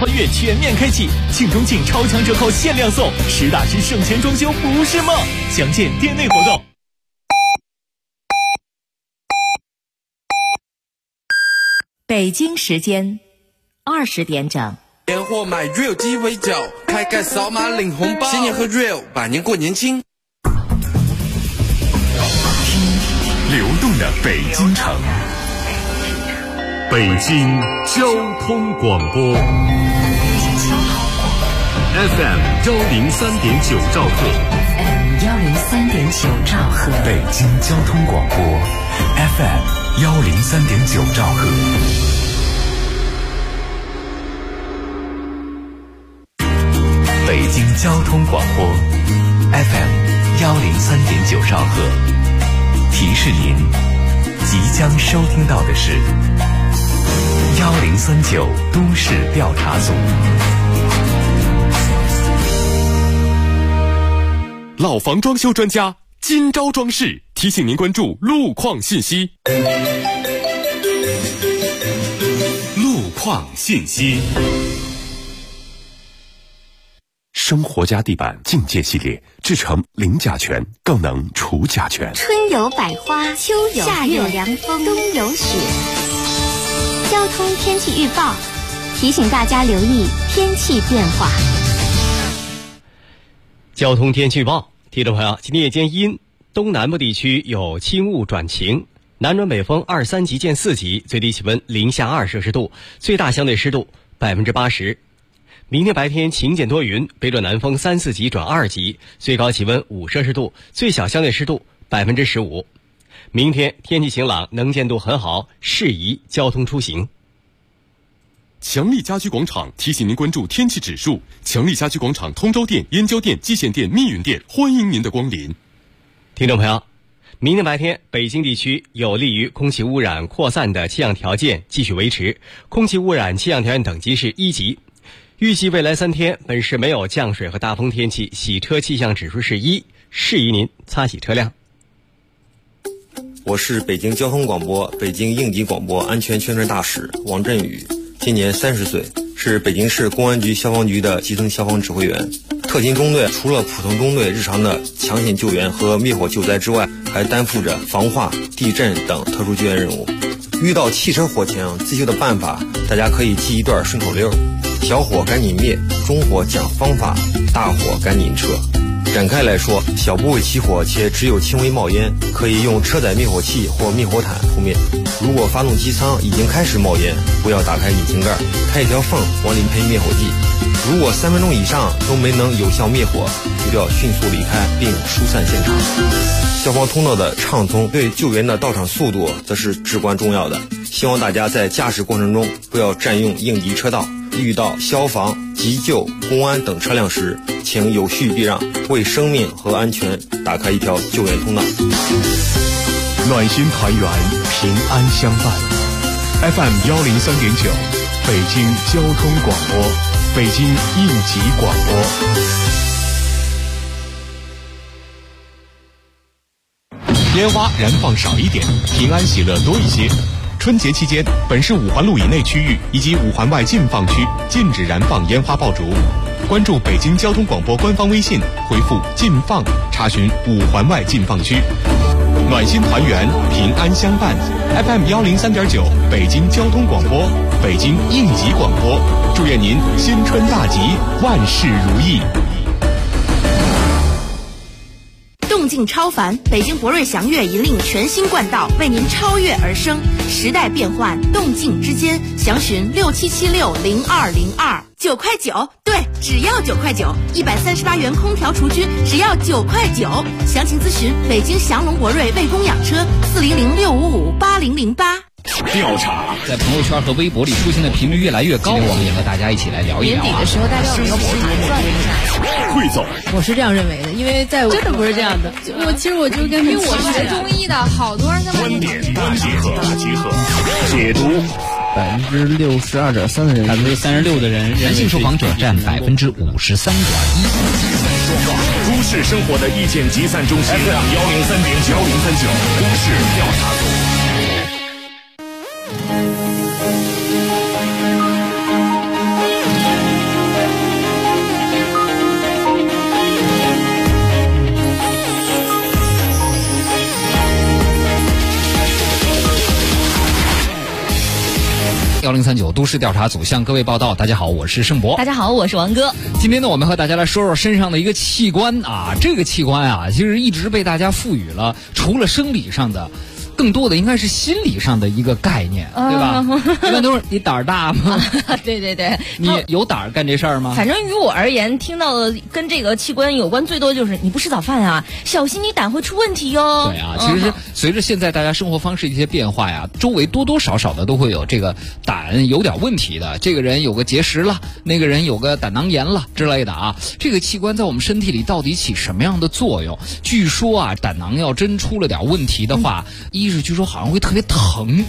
穿越全面开启，庆中庆超强折扣限量送，实打实省钱装修不是梦。详见店内活动。 北京时间20点整。 年货买 Real 鸡尾酒，开盖扫码领红包，新年喝 Real， 百年过年轻。 流动的北京城，北京交通广播 FM 103.9兆赫， 103.9兆赫， 北京交通广播 FM 103.9兆赫。北京交通广播 FM 103.9兆赫，提示您即将收听到的是1039都市调查组。 老房装修专家今朝装饰提醒您关注路况信息。 路况信息。生活家地板境界系列制成零甲醛，更能除甲醛。 春有百花，秋有夏有凉风，冬有雪。交通天气预报提醒大家留意天气变化。 交通天气预报，听众朋友，今天夜间阴，东南部地区有轻雾转晴，南转北风2、3级见4级，最低气温零下2摄氏度，最大相对湿度80%。明天白天晴间多云，北转南风3、4级转2级，最高气温5摄氏度，最小相对湿度15%。明天天气晴朗，能见度很好，适宜交通出行。 强力家居广场提醒您关注天气指数。强力家居广场通州店、燕郊店、蓟县店、密云店欢迎您的光临。 听众朋友，明天白天北京地区有利于空气污染扩散的气象条件继续维持，空气污染气象条件等级是1级。预计未来3天本市没有降水和大风天气，洗车气象指数是1，适宜您擦洗车辆。 我是北京交通广播北京应急广播安全宣传大使王振宇，今年30岁，是北京市公安局消防局的基层消防指挥员。特勤中队除了普通中队日常的抢险救援和灭火救灾之外，还担负着防化、地震等特殊救援任务。遇到汽车火情，自救的办法大家可以记一段顺口溜：小火赶紧灭，中火讲方法，大火赶紧撤。展开来说，小部位起火且只有轻微冒烟，可以用车载灭火器或灭火毯扑灭。如果发动机舱已经开始冒烟，不要打开引擎盖，开一条缝往里喷灭火剂。如果3分钟以上都没能有效灭火，就要迅速离开并疏散现场。消防通道的畅通对救援的到场速度则是至关重要的。希望大家在驾驶过程中不要占用应急车道，遇到消防、急救、公安等车辆时，请有序避让，为生命和安全打开一条救援通道。 暖心团圆，平安相伴。FM 103.9，北京交通广播，北京应急广播。烟花燃放少一点，平安喜乐多一些。春节期间，本市5环路以内区域以及5环外禁放区禁止燃放烟花爆竹。关注北京交通广播官方微信，回复“禁放”查询5环外禁放区。暖心团圆，平安相伴。FM 103.9，北京交通广播，北京应急广播。祝愿您新春大吉，万事如意。 动静超凡，北京博瑞祥越引领全新冠道，为您超越而生。时代变幻，动静之间，详询67760202，9块9，对，只要9块9，138元空调除菌，只要9块9。详情咨询北京祥龙博瑞卫工养车，400655808。 调查在朋友圈和微博里出现的频率越来越高，我们也和大家一起来聊一聊。 年底的时候，大家有没有盘算一下？ 汇总， 我是这样认为的，因为在我真的不是这样的。其实我就跟因为我是学中医的，好多人在观点大集合，解读。 62.3%的人 ，36%的人，男性受访者占53.1%。 都市生活的意见集散中心 FM 103.9都市调查组。 1039都市调查组向各位报道。大家好，我是盛博。 大家好，我是王哥。 今天呢，我们和大家来说说身上的一个器官啊，这个器官啊，其实一直被大家赋予了除了生理上的，更多的应该是心理上的一个概念，对吧？一般都是你胆儿大吗？ 对对对， 你有胆儿干这事儿吗？ 反正于我而言，听到的跟这个器官有关最多就是你不吃早饭啊，小心你胆会出问题哟。 对啊，其实随着现在大家生活方式的一些变化呀，周围多多少少的都会有这个胆有点问题的，这个人有个结石了，那个人有个胆囊炎了之类的啊。这个器官在我们身体里到底起什么样的作用？据说啊，胆囊要真出了点问题的话，一是据说好像会特别疼，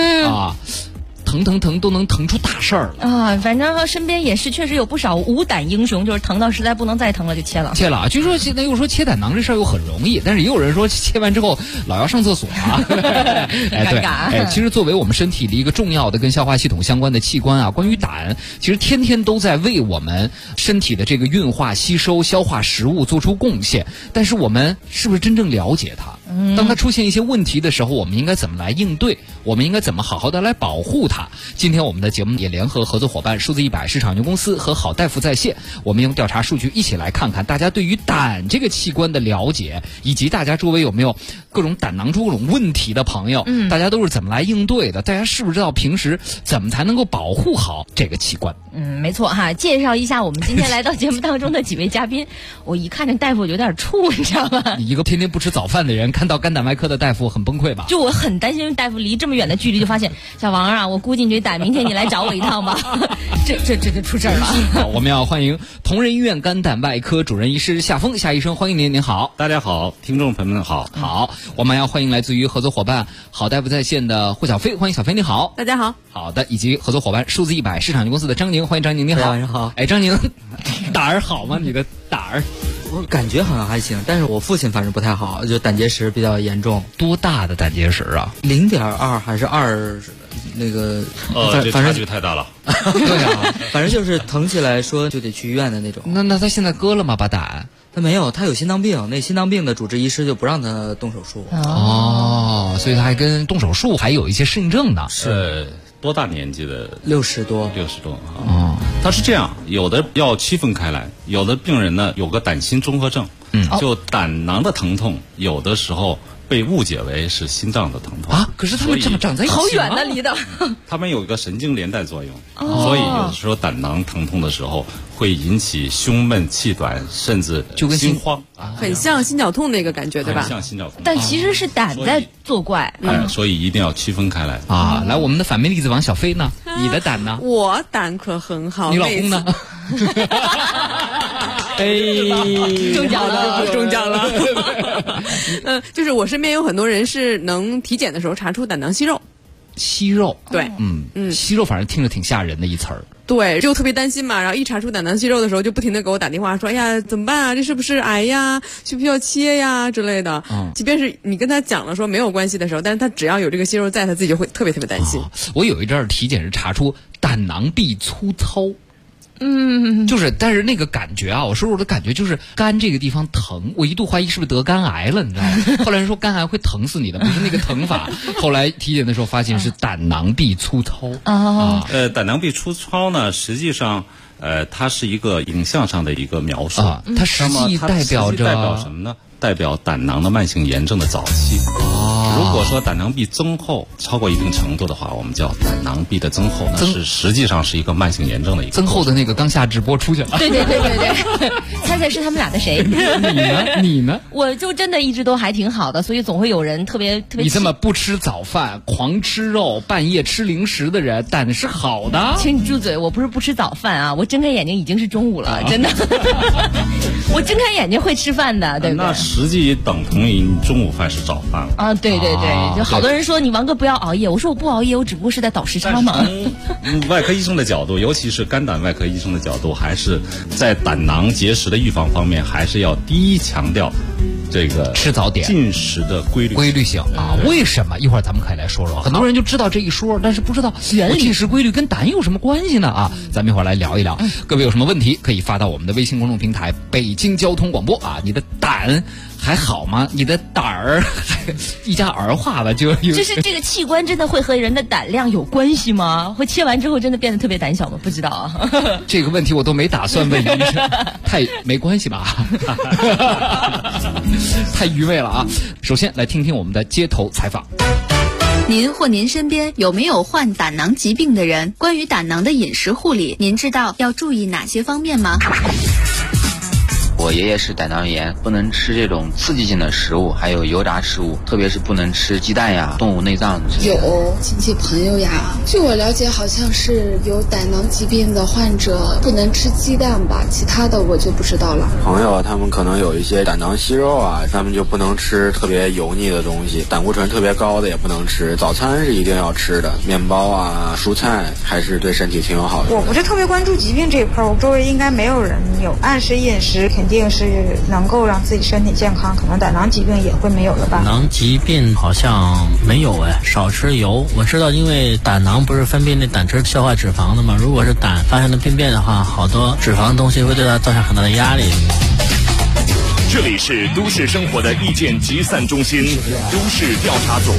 疼都能疼出大事儿了啊！反正身边也是确实有不少无胆英雄，就是疼到实在不能再疼了就切了啊！据说现在又说切胆囊这事儿又很容易，但是也有人说切完之后老要上厕所啊， 尴尬。 其实作为我们身体的一个重要的跟消化系统相关的器官啊，关于胆，其实天天都在为我们身体的这个运化、吸收、消化食物做出贡献，但是我们是不是真正了解它？当它出现一些问题的时候，我们应该怎么来应对？我们应该怎么好好的来保护它？今天我们的节目也联合合作伙伴数字100市场有限公司和好大夫在线，我们用调查数据一起来看看大家对于胆这个器官的了解，以及大家周围有没有各种胆囊出各种问题的朋友，大家都是怎么来应对的？大家是不是知道平时怎么才能够保护好这个器官？ 没错哈。介绍一下我们今天来到节目当中的几位嘉宾，我一看这大夫有点怵，你知道吗？ 你一个天天不吃早饭的人，看到肝胆外科的大夫很崩溃吧？ 就我很担心大夫离这么远的距离，就发现小王啊，我估计你这胆明天你来找我一趟吧，这出事儿了。 好，我们要欢迎同仁医院肝胆外科主任医师夏峰夏医生，欢迎您，您好。 大家好，听众朋友们好。 好，我们要欢迎来自于合作伙伴好大夫在线的霍小飞，欢迎小飞，你好。 大家好。 好的，以及合作伙伴数字100市场有限公司的张宁，欢迎张宁，你好。 晚上好。 哎，张宁，胆儿好吗？你的胆儿？ 我感觉好像还行，但是我父亲反正不太好，就胆结石比较严重。 多大的胆结石啊 ？0.2还是2？那个这差距太大了。 对啊，反正就是疼起来说就得去医院的那种。 那他现在割了吗？把胆？ 他没有，他有心脏病，那心脏病的主治医师就不让他动手术。 哦，所以他还跟动手术还有一些适应症呢。 是多大年纪的 ？60多啊。他是这样，有的要区分开来，有的病人呢有个胆心综合症，就胆囊的疼痛，有的时候被误解为是心脏的疼痛啊。可是他们这么长在一起， 好远呢，离的。 他们有一个神经连带作用，所以有的时候胆囊疼痛的时候会引起胸闷、气短，甚至心慌啊， 很像心绞痛那个感觉，对吧？ 很像心绞痛， 但其实是胆在作怪。 所以一定要区分开来啊。来，我们的反面例子王小飞呢？你的胆呢？ 我胆可很好。 你老公呢？ 哎，中奖了！就是我身边有很多人是能体检的时候查出胆囊息肉。 息肉， 对， 息肉反正听着挺吓人的一词儿。 对，就特别担心嘛，然后一查出胆囊息肉的时候，就不停的给我打电话说：“哎呀，怎么办啊？这是不是癌呀？需不需要切呀？”之类的。即便是你跟他讲了说没有关系的时候，但是他只要有这个息肉在，他自己就会特别特别担心。 我有一阵儿体检是查出胆囊壁粗糙。就是，但是那个感觉啊，我说我的感觉就是肝这个地方疼，我一度怀疑是不是得肝癌了，你知道吗？后来人说肝癌会疼死你的，不是那个疼法。后来体检的时候发现是胆囊壁粗糙啊。 胆囊壁粗糙呢，实际上它是一个影像上的一个描述啊，它实际代表什么呢？代表胆囊的慢性炎症的早期。如果说胆囊壁增厚超过一定程度的话，我们叫胆囊壁的增厚，那是实际上是一个慢性炎症的一个增厚的那个刚下直播出去了。 对，猜猜是他们俩的谁？ 你呢？ 我就真的一直都还挺好的，所以总会有人特别。 你这么不吃早饭、狂吃肉、半夜吃零食的人，胆是好的。 请你住嘴！我不是不吃早饭啊，我睁开眼睛已经是中午了，真的。我睁开眼睛会吃饭的，对不对？ 那实际等同于中午饭是早饭了啊！对，就好多人说你王哥不要熬夜，我说我不熬夜，我只不过是在倒时差嘛。 从外科医生的角度，尤其是肝胆外科医生的角度，还是在胆囊结石的预防方面，还是要第一强调这个吃早点进食的规律性啊。为什么？一会儿咱们可以来说说。很多人就知道这一说，但是不知道我进食规律跟胆有什么关系呢？啊，咱们一会儿来聊一聊。各位有什么问题可以发到我们的微信公众平台北京交通广播啊。你的胆还好吗？你的胆儿一加儿化了就是这个器官真的会和人的胆量有关系吗？会切完之后真的变得特别胆小吗？不知道啊。 这个问题我都没打算问医生，太没关系吧？太愚昧了啊！首先来听听我们的街头采访。 您或您身边有没有患胆囊疾病的人？关于胆囊的饮食护理，您知道要注意哪些方面吗？ 我爷爷是胆囊炎，不能吃这种刺激性的食物，还有油炸食物，特别是不能吃鸡蛋呀、动物内脏。 有亲戚朋友呀，据我了解，好像是有胆囊疾病的患者不能吃鸡蛋吧，其他的我就不知道了。 朋友他们可能有一些胆囊息肉啊，他们就不能吃特别油腻的东西，胆固醇特别高的也不能吃。早餐是一定要吃的，面包啊、蔬菜还是对身体挺有好的。 我不是特别关注疾病这一块，我周围应该没有人有。按时饮食肯定是能够让自己身体健康，可能胆囊疾病也会没有了吧。 胆囊疾病好像没有少吃油。我知道，因为胆囊不是分泌那胆汁消化脂肪的嘛，如果是胆发生了病变的话，好多脂肪的东西会对它造成很大的压力。 这里是都市生活的意见集散中心，都市调查组。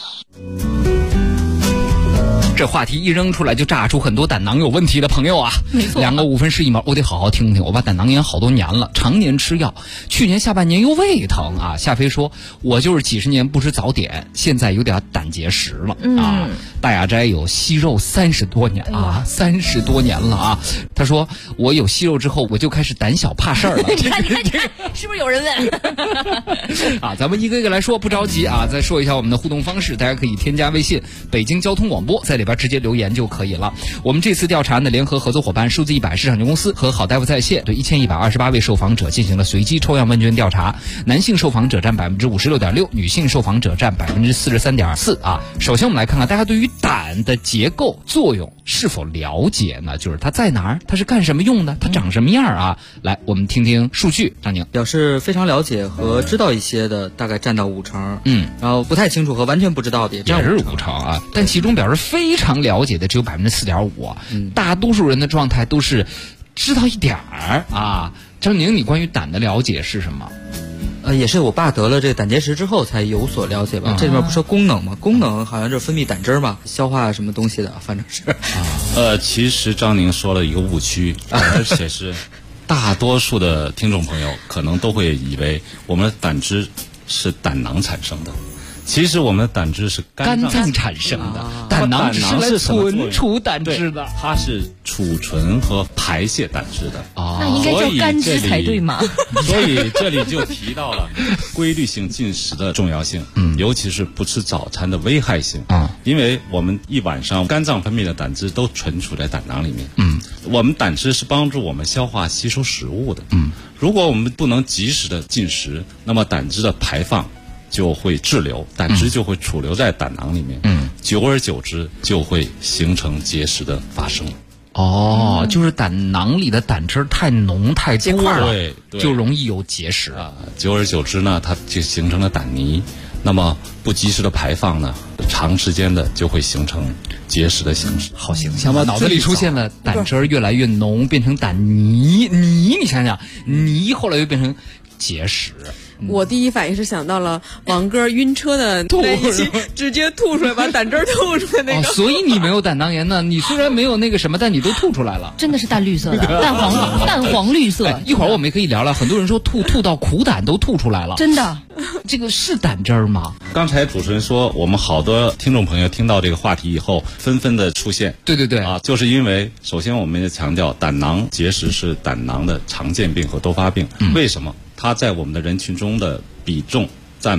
这话题一扔出来，就炸出很多胆囊有问题的朋友啊！没错，2个5分11毛，我得好好听听。我把胆囊炎好多年了，常年吃药，去年下半年又胃疼啊。夏飞说，我就是几十年不吃早点，现在有点胆结石了啊。大雅斋有息肉30多年啊，30多年了啊。他说，我有息肉之后，我就开始胆小怕事儿了。 你看，是不是有人问？ 啊，咱们一个一个来说，不着急啊。再说一下我们的互动方式，大家可以添加微信北京交通广播，在里边直接留言就可以了。我们这次调查呢，联合合作伙伴数字100市场公司和好大夫在线对1128位受访者进行了随机抽样问卷调查，男性受访者占56.6%，女性受访者占43.4%啊。首先我们来看看大家对于胆的结构作用是否了解呢？就是它在哪儿，它是干什么用的，它长什么样啊？来，我们听听数据。张宁表示非常了解和知道一些的大概占到5成，然后不太清楚和完全不知道的也占 5成啊。但其中表示非常了解的只有4.5%，大多数人的状态都是知道一点儿啊。张宁，你关于胆的了解是什么？ 也是我爸得了这个胆结石之后才有所了解吧。这里面不说功能吗？功能好像就是分泌胆汁嘛，消化什么东西的，反正是。 其实张宁说了一个误区，而且是大多数的听众朋友可能都会以为我们的胆汁是胆囊产生的。其实我们的胆汁是肝脏产生的，胆囊是来存储胆汁的， 它是储存和排泄胆汁的。 那应该叫肝汁才对嘛？ 所以这里就提到了规律性进食的重要性，尤其是不吃早餐的危害性。因为我们一晚上肝脏分泌的胆汁都存储在胆囊里面。我们胆汁是帮助我们消化吸收食物的。如果我们不能及时的进食，那么胆汁的排放就会滞留，胆汁就会储留在胆囊里面，久而久之就会形成结石的发生。 就是胆囊里的胆汁太浓太多了， 对， 就容易有结石啊。久而久之呢，它就形成了胆泥。那么不及时的排放呢，长时间的就会形成结石的形式。 好形象吧？脑子里出现了胆汁越来越浓，变成胆泥，你想想，泥后来又变成结石。 我第一反应是想到了王哥晕车的那一期，直接吐出来，把胆汁吐出来那个。 所以你没有胆囊炎呢？你虽然没有那个什么，但你都吐出来了。 真的是淡绿色的，淡黄绿色。 一会儿我们也可以聊聊，很多人说吐到苦胆都吐出来了。 真的， 这个是胆汁儿吗？ 刚才主持人说，我们好多听众朋友听到这个话题以后，纷纷的出现。 对啊，就是因为首先我们也强调，胆囊结石是胆囊的常见病和多发病。为什么？它在我们的人群中的比重占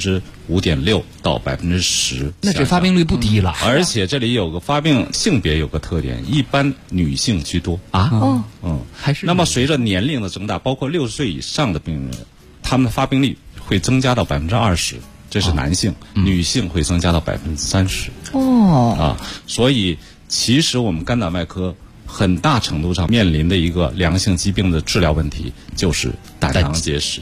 5.6%到10%， 那这发病率不低了。 而且这里有个发病性别有个特点，一般女性居多啊。 还是。那么随着年龄的增大，包括60岁以上的病人，他们的发病率会增加到20%，这是男性；女性会增加到30%。所以其实我们肝胆外科很大程度上面临的一个良性疾病的治疗问题，就是胆囊结石的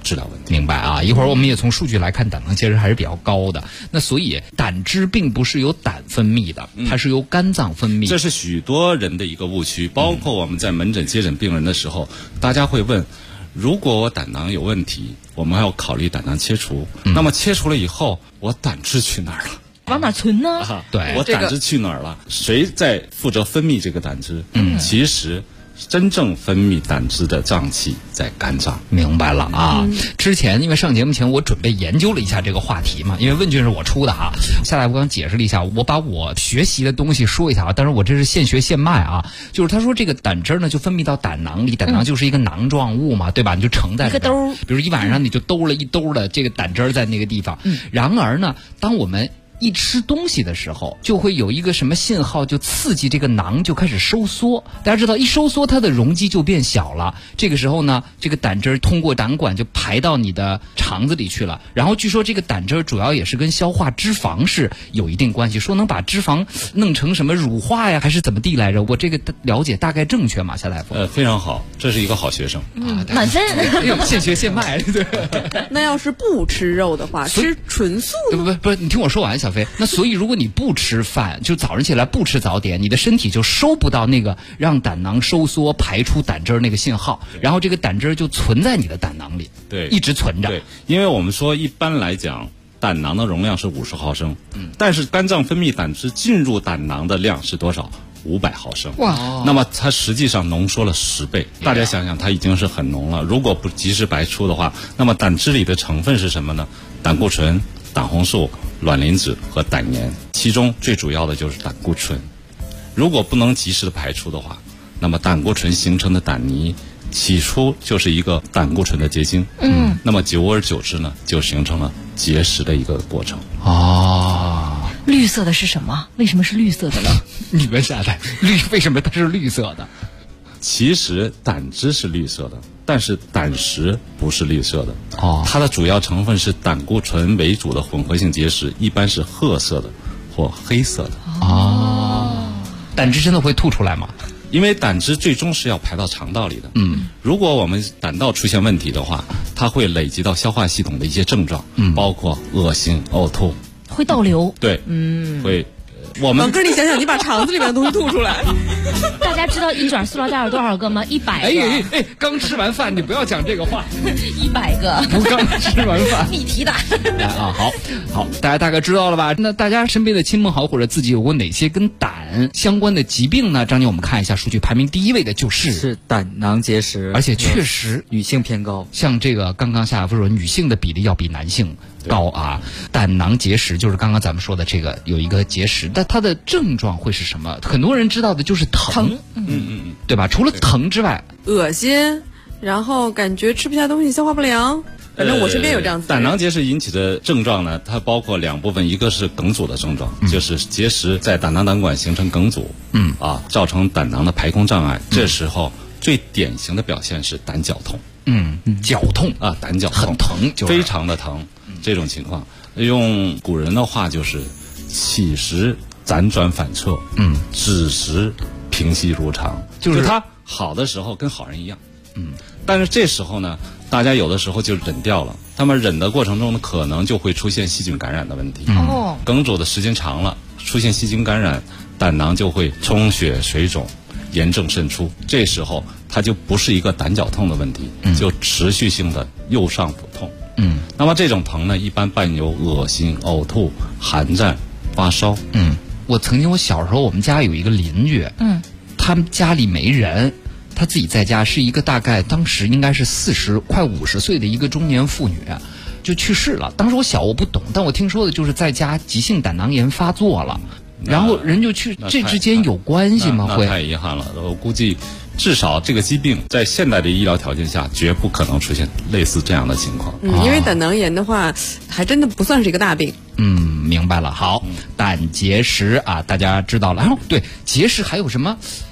治疗问题。 明白啊，一会儿我们也从数据来看，胆囊结石还是比较高的。那所以胆汁并不是由胆分泌的，它是由肝脏分泌。 这是许多人的一个误区，包括我们在门诊接诊病人的时候，大家会问，如果我胆囊有问题，我们要考虑胆囊切除，那么切除了以后，我胆汁去哪儿了？ 往哪存呢？ 对， 我胆汁去哪儿了？谁在负责分泌这个胆汁？其实真正分泌胆汁的脏器在肝脏。 明白了啊！之前因为上节目前我准备研究了一下这个话题嘛，因为问卷是我出的哈。夏大夫刚解释了一下，我把我学习的东西说一下啊，但是我这是现学现卖啊。就是他说这个胆汁呢就分泌到胆囊里，胆囊就是一个囊状物嘛，对吧？你就盛在一个兜， 比如一晚上你就兜了一兜的这个胆汁在那个地方。然而呢，当我们一吃东西的时候，就会有一个什么信号，就刺激这个囊就开始收缩。大家知道，一收缩它的容积就变小了。这个时候呢，这个胆汁通过胆管就排到你的肠子里去了。然后据说这个胆汁主要也是跟消化脂肪是有一定关系，说能把脂肪弄成什么乳化呀，还是怎么地来着？我这个了解大概正确吗，夏大夫？ 非常好，这是一个好学生满分。 现学现卖，对。 那要是不吃肉的话，吃纯素？ 不，你听我说完，小飞。那所以如果你不吃饭，就早上起来不吃早点，你的身体就收不到那个让胆囊收缩排出胆汁那个信号，然后这个胆汁就存在你的胆囊里， 对， 一直存着。 对，因为我们说一般来讲，胆囊的容量是50毫升，但是肝脏分泌胆汁进入胆囊的量是多少？500毫升。 哇！ 那么它实际上浓缩了10倍。大家想想，它已经是很浓了。如果不及时排出的话，那么胆汁里的成分是什么呢？胆固醇、胆红素、卵磷脂和胆盐，其中最主要的就是胆固醇。如果不能及时的排出的话，那么胆固醇形成的胆泥起初就是一个胆固醇的结晶，那么久而久之呢，就形成了结石的一个过程。 绿色的是什么？为什么是绿色的呢？ 你们傻蛋，为什么它是绿色的？ 其实胆汁是绿色的，但是胆石不是绿色的。它的主要成分是胆固醇为主的混合性结石，一般是褐色的或黑色的。 胆汁真的会吐出来吗？ 因为胆汁最终是要排到肠道里的。如果我们胆道出现问题的话，它会累积到消化系统的一些症状，包括恶心、呕吐， 会倒流。 对，会。我们王哥，你想想，你把肠子里面的东西吐出来。 大家知道一卷塑料袋有多少个吗？100个。 刚吃完饭，你不要讲这个话。 100个。 不刚吃完饭。 你提的。 好，大家大概知道了吧？那大家身边的亲朋好友或者自己有过哪些跟胆相关的疾病呢？张姐，我们看一下数据，排名第1位的就是胆囊结石， 而且确实女性偏高。 像这个刚刚夏大夫说，女性的比例要比男性高啊。胆囊结石就是刚刚咱们说的这个有一个结石，但它的症状会是什么？很多人知道的就是疼，对吧？除了疼之外， 恶心，然后感觉吃不下东西，消化不良。反正我身边有这样子的。 胆囊结石引起的症状呢，它包括2部分，一个是梗阻的症状，就是结石在胆囊胆管形成梗阻，造成胆囊的排空障碍。这时候最典型的表现是胆绞痛。 绞痛啊，胆绞痛很疼，就是非常的疼。这种情况，用古人的话就是起时辗转反侧，止时平息如常。就是他好的时候跟好人一样，但是这时候呢，大家有的时候就忍掉了。他们忍的过程中呢，可能就会出现细菌感染的问题。梗阻的时间长了，出现细菌感染，胆囊就会充血、水肿、炎症渗出。这时候它就不是一个胆绞痛的问题，就持续性的右上腹痛。那么这种疼呢，一般伴有恶心、呕吐、寒战、发烧。 我曾经我小时候，我们家有一个邻居，他们家里没人，他自己在家，是一个大概当时应该是40快50岁的一个中年妇女，就去世了。当时我小，我不懂，但我听说的就是在家急性胆囊炎发作了，然后人就去，这之间有关系吗？ 那太遗憾了，我估计。至少这个疾病在现代的医疗条件下，绝不可能出现类似这样的情况。 因为胆囊炎的话，还真的不算是一个大病。 明白了。好，胆结石啊，大家知道了。然后对结石还有什么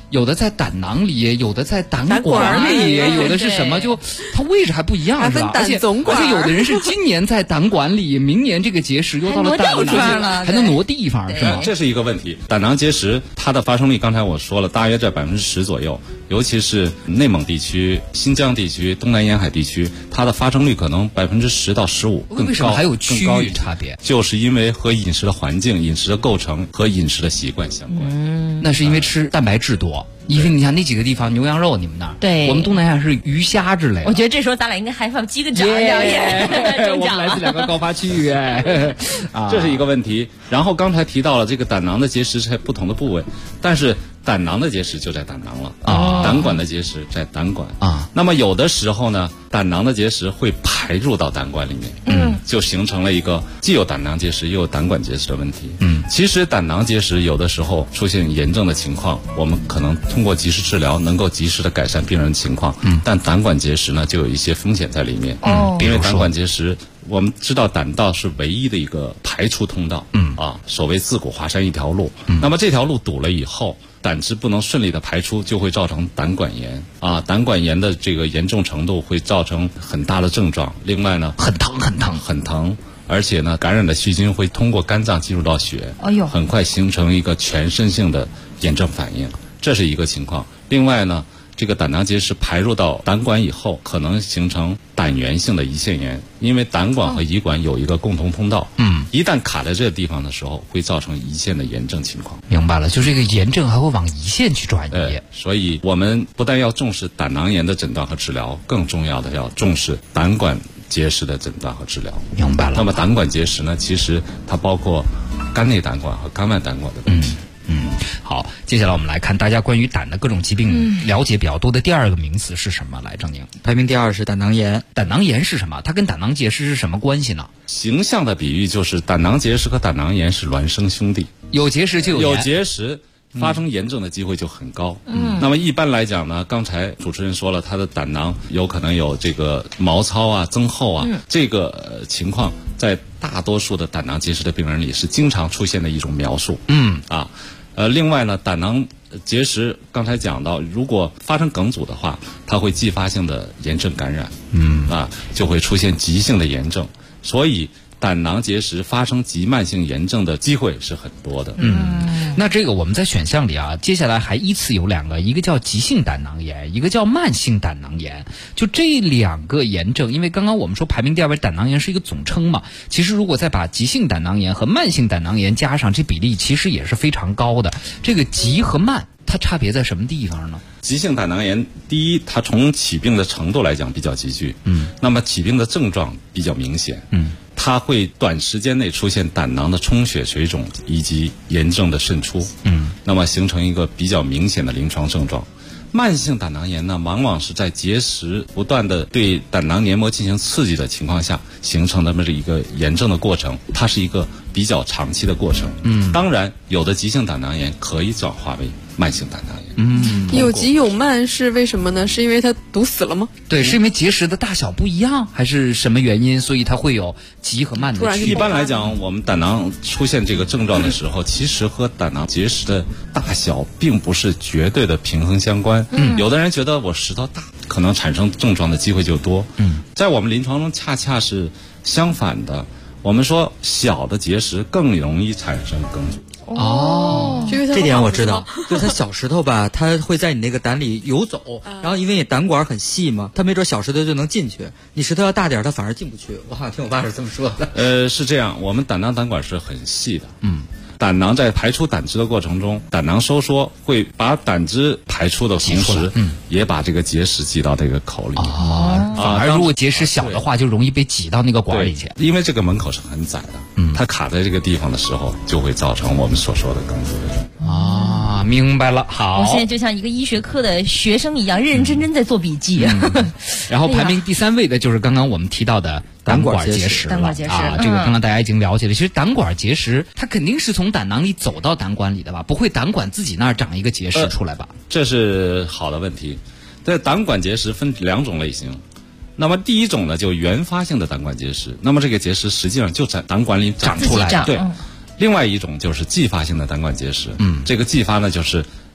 有的在胆囊里，有的在胆管里，有的是什么？就它位置还不一样，是吧？而且有的人是今年在胆管里，明年这个结石又到了胆囊了，还能挪地方，是吗？ 这是一个问题。胆囊结石它的发生率，刚才我说了，大约在10%左右，尤其是内蒙地区、新疆地区、东南沿海地区，它的发生率可能10%到15%更高。 为什么还有区域差别？ 就是因为和饮食的环境、饮食的构成和饮食的习惯相关。 那是因为吃蛋白质多。因为你看那几个地方牛羊肉，你们那儿对， 我们东南亚是鱼虾之类的。 我觉得这时候咱俩应该还放击个掌， 我们来自2个高发区域， 这是一个问题。然后刚才提到了这个胆囊的结石在不同的部位，但是胆囊的结石就在胆囊了胆管的结石在胆管那么有的时候呢，胆囊的结石会排入到胆管里面，就形成了一个既有胆囊结石又有胆管结石的问题。其实胆囊结石有的时候出现炎症的情况，我们可能通过及时治疗能够及时的改善病人情况。但胆管结石呢，就有一些风险在里面。因为胆管结石，我们知道胆道是唯一的一个排出通道。所谓自古华山一条路。那么这条路堵了以后，胆汁不能顺利的排出，就会造成胆管炎。胆管炎的这个严重程度会造成很大的症状。另外呢， 很疼。 而且呢，感染的细菌会通过肝脏进入到血，很快形成一个全身性的炎症反应，这是一个情况。另外呢，这个胆囊结石排入到胆管以后，可能形成胆源性的胰腺炎，因为胆管和胰管有一个共同通道，一旦卡在这个地方的时候，会造成胰腺的炎症情况。 明白了，就这个炎症还会往胰腺去转移。 所以我们不但要重视胆囊炎的诊断和治疗，更重要的要重视胆管结石的诊断和治疗。 明白了。 那么胆管结石呢，其实它包括肝内胆管和肝外胆管的问题。 好，接下来我们来看大家关于胆的各种疾病了解比较多的第2个名词是什么？来，郑宁。 排名第2是胆囊炎。 胆囊炎是什么？它跟胆囊结石是什么关系呢？ 形象的比喻就是胆囊结石和胆囊炎是孪生兄弟， 有结石就有炎， 有结石发生炎症的机会就很高。那么一般来讲呢，刚才主持人说了，他的胆囊有可能有这个毛糙啊、增厚啊，这个情况在大多数的胆囊结石的病人里是经常出现的一种描述。另外呢，胆囊结石刚才讲到，如果发生梗阻的话，它会继发性的炎症感染，就会出现急性的炎症，所以胆囊结石发生急慢性炎症的机会是很多的。 那这个我们在选项里啊，接下来还依次有2个，一个叫急性胆囊炎，一个叫慢性胆囊炎。就这2个炎症，因为刚刚我们说排名第2位胆囊炎是一个总称嘛，其实如果再把急性胆囊炎和慢性胆囊炎加上，这比例其实也是非常高的。这个急和慢，它差别在什么地方呢？ 急性胆囊炎，第一，它从起病的程度来讲比较急剧，那么起病的症状比较明显，它会短时间内出现胆囊的充血、水肿以及炎症的渗出，那么形成一个比较明显的临床症状。慢性胆囊炎呢，往往是在结石不断的对胆囊黏膜进行刺激的情况下形成的这么一个炎症的过程，它是一个比较长期的过程。当然，有的急性胆囊炎可以转化为慢性胆囊炎。 有急有慢是为什么呢？是因为它堵死了吗？ 对，是因为结石的大小不一样，还是什么原因？所以它会有急和慢的区别。 一般来讲，我们胆囊出现这个症状的时候，其实和胆囊结石的大小并不是绝对的平衡相关。有的人觉得我石头大，可能产生症状的机会就多。在我们临床中恰恰是相反的。我们说小的结石更容易产生梗阻。 这点我知道，就是它小石头吧，它会在你那个胆里游走，然后因为你胆管很细嘛，它没准小石头就能进去，你石头要大点，它反而进不去。我好像听我爸是这么说的。 是这样，我们胆囊胆管是很细的。胆囊在排出胆汁的过程中，胆囊收缩会把胆汁排出的同时，也把这个结石挤到这个口里。 反而如果结石小的话，就容易被挤到那个管里去。 因为这个门口是很窄的，它卡在这个地方的时候，就会造成我们所说的梗阻的。 明白了。好， 我现在就像一个医学科的学生一样，认认真真在做笔记。 然后排名第3位的就是刚刚我们提到的胆管结石了。 胆管结石这个刚刚大家已经了解了。其实胆管结石它肯定是从胆囊里走到胆管里的吧？不会胆管自己那儿长一个结石出来吧？ 这是好的问题。这胆管结石分2种类型。那么第一种呢，就原发性的胆管结石，那么这个结石实际上就在胆管里长出来的。对。另外一种就是继发性的胆管结石，这个继发呢，就是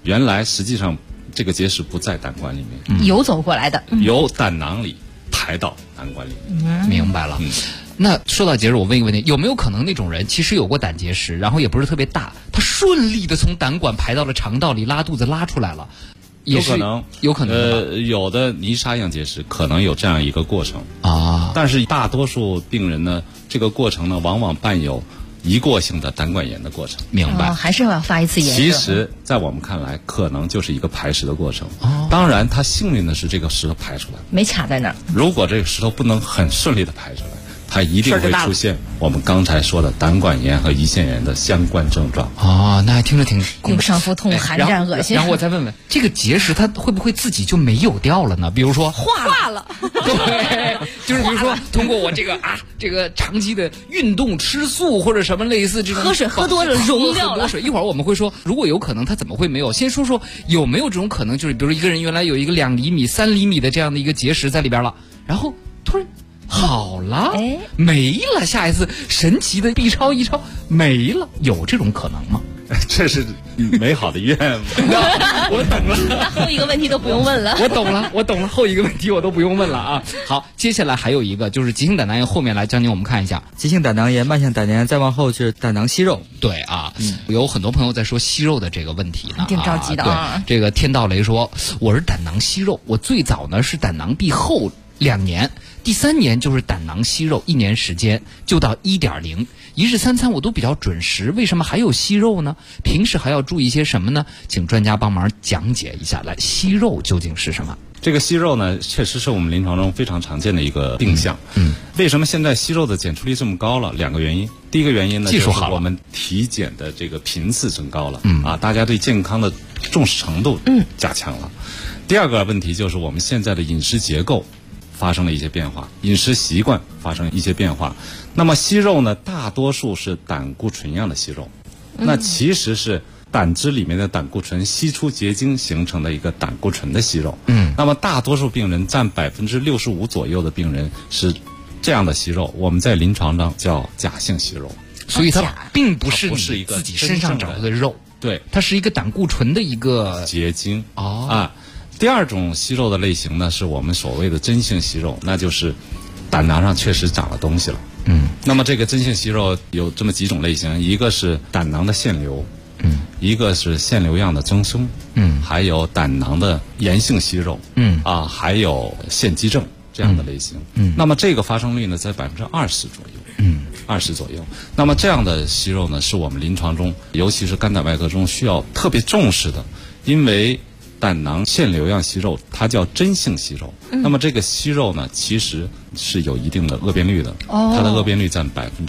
原来实际上这个结石不在胆管里面， 游走过来的， 由胆囊里排到胆管里。 明白了。那说到结石，我问一个问题，有没有可能那种人其实有过胆结石，然后也不是特别大，他顺利的从胆管排到了肠道里，拉肚子拉出来了？ 有可能，有的泥沙样结石可能有这样一个过程啊， 但是大多数病人呢，这个过程呢，往往伴有一过性的胆管炎的过程。 明白， 还是要发一次炎。 其实，在我们看来，可能就是一个排石的过程。当然，他幸运的是这个石头排出来， 没卡在那儿。 如果这个石头不能很顺利的排出来，它一定会出现我们刚才说的胆管炎和胰腺炎的相关症状。 那还听着挺用上腹痛、寒战、恶心。 然后我再问问，这个结石它会不会自己就没有掉了呢？比如说化了， 对，就是比如说通过我这个长期的运动、吃素或者什么类似这种喝水喝多了溶掉了。 一会儿我们会说，如果有可能，它怎么会没有？先说说有没有这种可能，就是比如说一个人原来有一个2厘米、3厘米的这样的一个结石在里边了，然后突然好了，没了，下一次神奇的 B 超1超没了，有这种可能吗？ 这是美好的愿望。我懂了， 那后一个问题都不用问了。 我懂了，后一个问题我都不用问了啊。好，接下来还有一个就是急性胆囊炎，后面来将军我们看一下急性胆囊炎、慢性胆囊炎，再往后就是胆囊息肉。 对啊，有很多朋友在说息肉的这个问题呢， 挺着急的啊。 对，这个天道雷说我是胆囊息肉，我最早呢是胆囊壁后2年。第3年就是胆囊息肉，1年时间就到1.0，一日3餐我都比较准时，为什么还有息肉呢？平时还要注意些什么呢？请专家帮忙讲解一下。来，息肉究竟是什么？ 这个息肉呢，确实是我们临床中非常常见的一个病象。为什么现在息肉的检出率这么高了？2个原因。第一个原因呢，就是我们体检的这个频次增高了，大家对健康的重视程度加强了。第二个问题就是我们现在的饮食结构发生了一些变化，饮食习惯发生一些变化。那么息肉呢，大多数是胆固醇样的息肉，那其实是胆汁里面的胆固醇析出结晶形成的一个胆固醇的息肉。那么大多数病人占65%左右的病人是这样的息肉，我们在临床上叫假性息肉。 所以它并不是一个自己身上长出的肉， 对， 它是一个胆固醇的一个结晶。第二种息肉的类型呢，是我们所谓的真性息肉，那就是胆囊上确实长了东西了。那么这个真性息肉有这么几种类型，一个是胆囊的腺瘤，一个是腺瘤样的增生，还有胆囊的炎性息肉，还有腺肌症这样的类型。那么这个发生率呢，在20%左右。20左右。那么这样的息肉呢，是我们临床中，尤其是肝胆外科中需要特别重视的，因为胆囊腺瘤样息肉它叫真性息肉。那么这个息肉呢，其实是有一定的恶变率的，它的恶变率占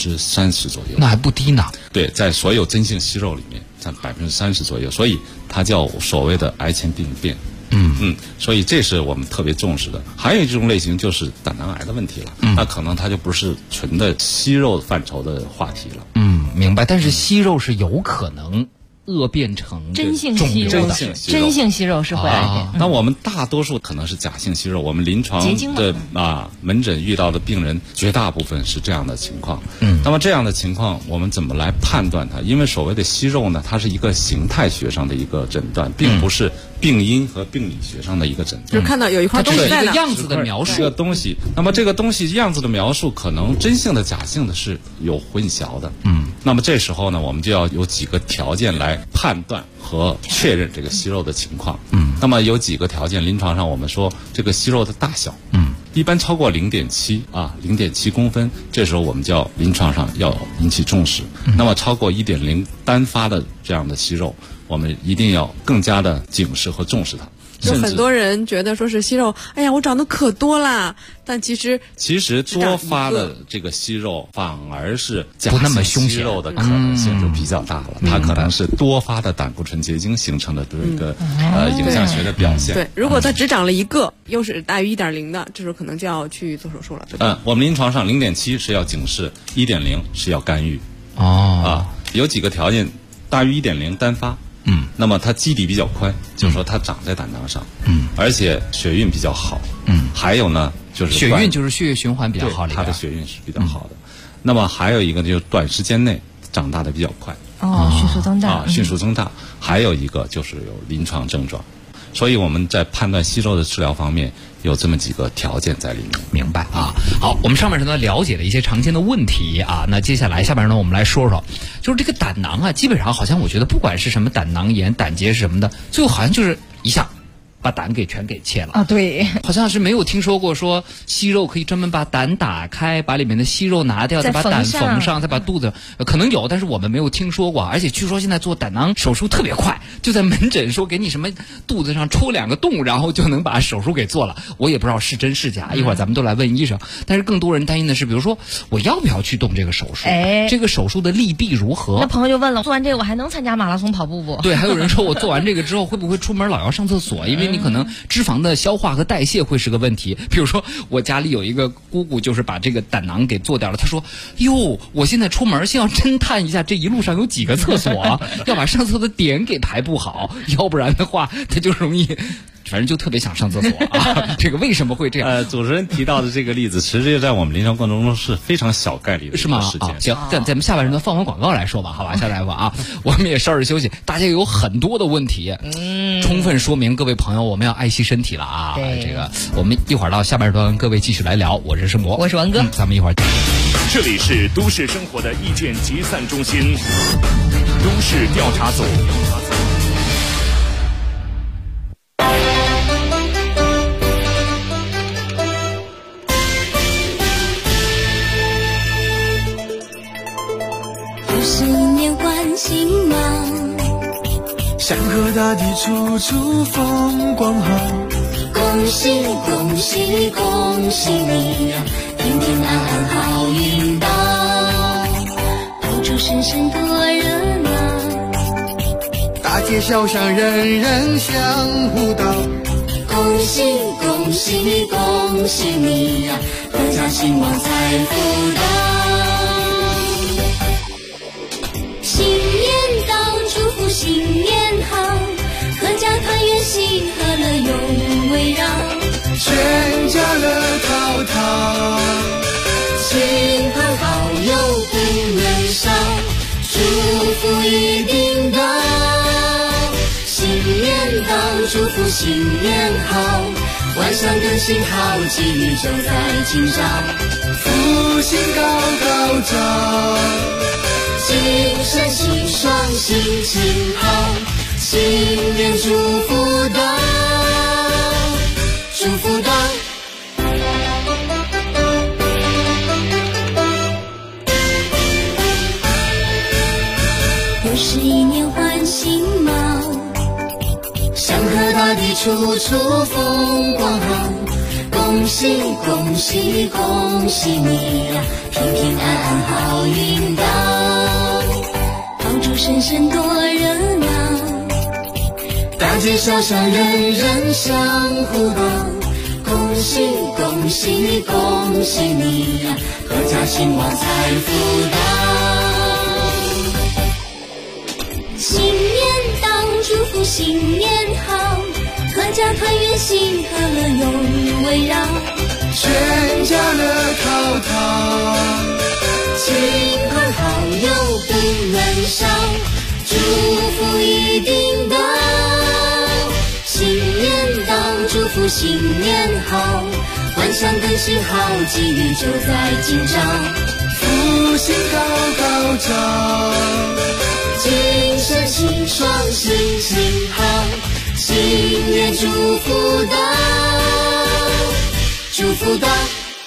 30%左右。 那还不低呢。 对，在所有真性息肉里面占30%左右，所以它叫所谓的癌前病变。所以这是我们特别重视的。还有一种类型就是胆囊癌的问题了，那可能它就不是纯的息肉范畴的话题了。 明白。但是息肉是有可能恶变成真性息肉，真性息肉是会癌变。 那我们大多数可能是假性息肉，我们临床的门诊遇到的病人绝大部分是这样的情况。那么这样的情况我们怎么来判断它？因为所谓的息肉呢，它是一个形态学上的一个诊断，并不是病因和病理学上的一个诊断。 就是看到有一块东西在哪，一个样子的描述， 这个东西。那么这个东西样子的描述，可能真性的假性的是有混淆的。那么这时候呢，我们就要有几个条件来判断和确认这个息肉的情况。那么有几个条件，临床上我们说这个息肉的大小，一般超过0.7公分，这时候我们叫临床上要引起重视。那么超过1.0单发的这样的息肉，我们一定要更加的警示和重视它。 就很多人觉得说是息肉，哎呀，我长得可多啦，但其实多发的这个息肉反而是不那么凶息肉的可能性就比较大了，它可能是多发的胆固醇结晶形成的这个影像学的表现。 对，如果它只长了一个，又是大于1.0的，这时候可能就要去做手术了，对吧？ 我们临床上0.7是要警示，1.0是要干预。有几个条件，大于1.0单发。那么它基底比较宽，就是说它长在胆囊上，而且血运比较好，还有呢就是血运就是血液循环比较好， 它的血运是比较好的。那么还有一个就是短时间内长大的比较快， 迅速增大迅速增大。还有一个就是有临床症状，所以我们在判断息肉的治疗方面有这么几个条件在里面。 明白啊？好，我们上面呢了解了一些常见的问题啊，那接下来下边呢我们来说说，就是这个胆囊啊，基本上好像我觉得不管是什么胆囊炎、胆结石什么的，最后好像就是一下把胆全给切了啊！对， 好像是没有听说过说息肉可以专门把胆打开，把里面的息肉拿掉，再把胆缝上，再把肚子可能有，但是我们没有听说过。而且据说现在做胆囊手术特别快，就在门诊说给你什么肚子上戳2个洞，然后就能把手术给做了。我也不知道是真是假，一会儿咱们都来问医生。但是更多人担心的是，比如说我要不要去动这个手术？这个手术的利弊如何？ 那朋友就问了，做完这个我还能参加马拉松跑步不？ 对，还有人说我做完这个之后会不会出门老要上厕所？因为你可能脂肪的消化和代谢会是个问题。比如说我家里有一个姑姑，就是把这个胆囊给做掉了。她说：“哟，我现在出门先要侦探一下这一路上有几个厕所，要把上厕所的点给排布好，要不然的话她就容易。”反正就特别想上厕所啊！这个为什么会这样？ 主持人提到的这个例子，实际在我们临床过程中是非常小概率的事件。 是吗？行，咱们下半时段放完广告来说吧，好吧，夏大夫啊，我们也稍事休息。大家有很多的问题，充分说明各位朋友我们要爱惜身体了啊！这个我们一会儿到下半时段跟各位继续来聊。我是申博， 我是王哥， 咱们一会儿。 这里是都市生活的意见集散中心，都市调查组。 星芒，想和大地处处风光好。恭喜恭喜恭喜你呀，平平安安好运到，到处声声多热闹，大街小巷人人相互道。恭喜恭喜恭喜你呀，阖家兴旺财富到。新年到，祝福新年好，阖家团圆，喜和乐永围绕，全家乐淘淘，亲朋好友不能少，祝福一定到。新年到，祝福新年好，万象更新好，机遇就在今朝，福星高高照，精神气爽，心情好，新年祝福到，祝福到。又是一年换新貌，想和大地处处风光好。恭喜恭喜恭喜你呀，平平安安好运到，爆竹声声多热闹，大街小巷人人相互道。恭喜恭喜恭喜你呀，阖家兴旺财富到。新年到，祝福新年好，阖家团圆，喜和乐永围绕，全家乐淘淘，亲朋好友不能少，祝福一定到。新年到，祝福新年好，万象更新好，机遇就在今朝，福星高高照，精神气爽，心情好，新年祝福到，祝福到。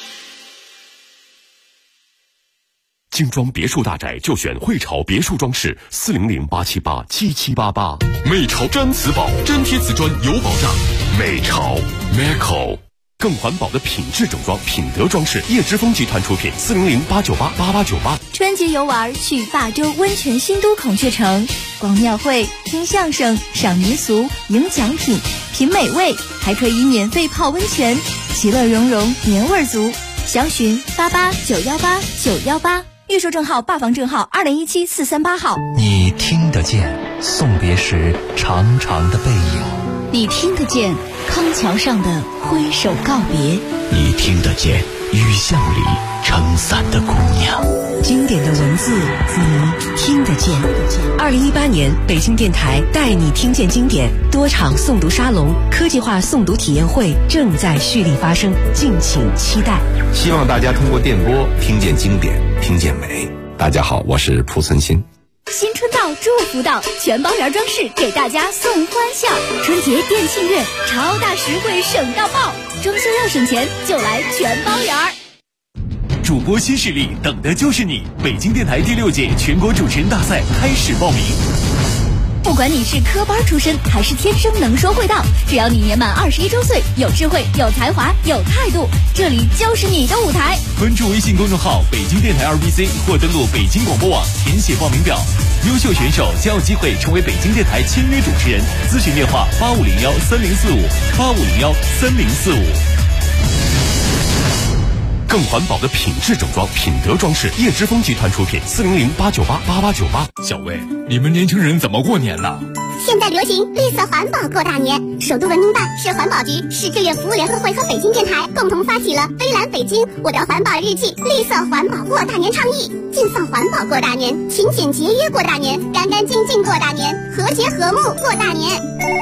精装别墅大宅就选汇潮别墅装饰，400-878-7788。美潮粘瓷宝，粘贴瓷砖有保障。美潮 Meco， 更环保的品质整装，品德装饰，叶之峰集团出品，400-898-8898。 春节游玩去霸州温泉新都孔雀城，逛庙会、听相声、赏民俗、赢奖品、品美味，还可以免费泡温泉，其乐融融，年味足。详询88918918，预售证号、霸房证号2017-438号。 你听得见送别时长长的背影， 你听得见康桥上的挥手告别， 你听得见雨巷里撑伞的姑娘。 经典的文字，你听得见。2018年，北京电台带你听见经典多场诵读沙龙、科技化诵读体验会正在蓄力发生，敬请期待。 希望大家通过电波听见经典，听见美。大家好，我是濮存昕。 新春到，祝福到，全包圆装饰给大家送欢笑。春节店庆月，超大实惠省到爆，装修要省钱就来全包圆。 主播新势力，等的就是你！北京电台第6届全国主持人大赛开始报名。 不管你是科班出身还是天生能说会道，只要你年满21周岁，有智慧、有才华、有态度，这里就是你的舞台。 关注微信公众号北京电台2BC 或登录北京广播网填写报名表，优秀选手将有机会成为北京电台签约主持人。咨询电话85013045，85013045。 更环保的品质整装，品德装饰，叶之峰集团出品，400-898-8898。 小魏，你们年轻人怎么过年呢？ 现在流行绿色环保过大年，首都文明办、市环保局、市志愿服务联合会和北京电台共同发起了“微蓝北京，我的环保日记”绿色环保过大年倡议，尽放环保过大年，勤俭节约过大年，干干净净过大年，和谐和睦过大年。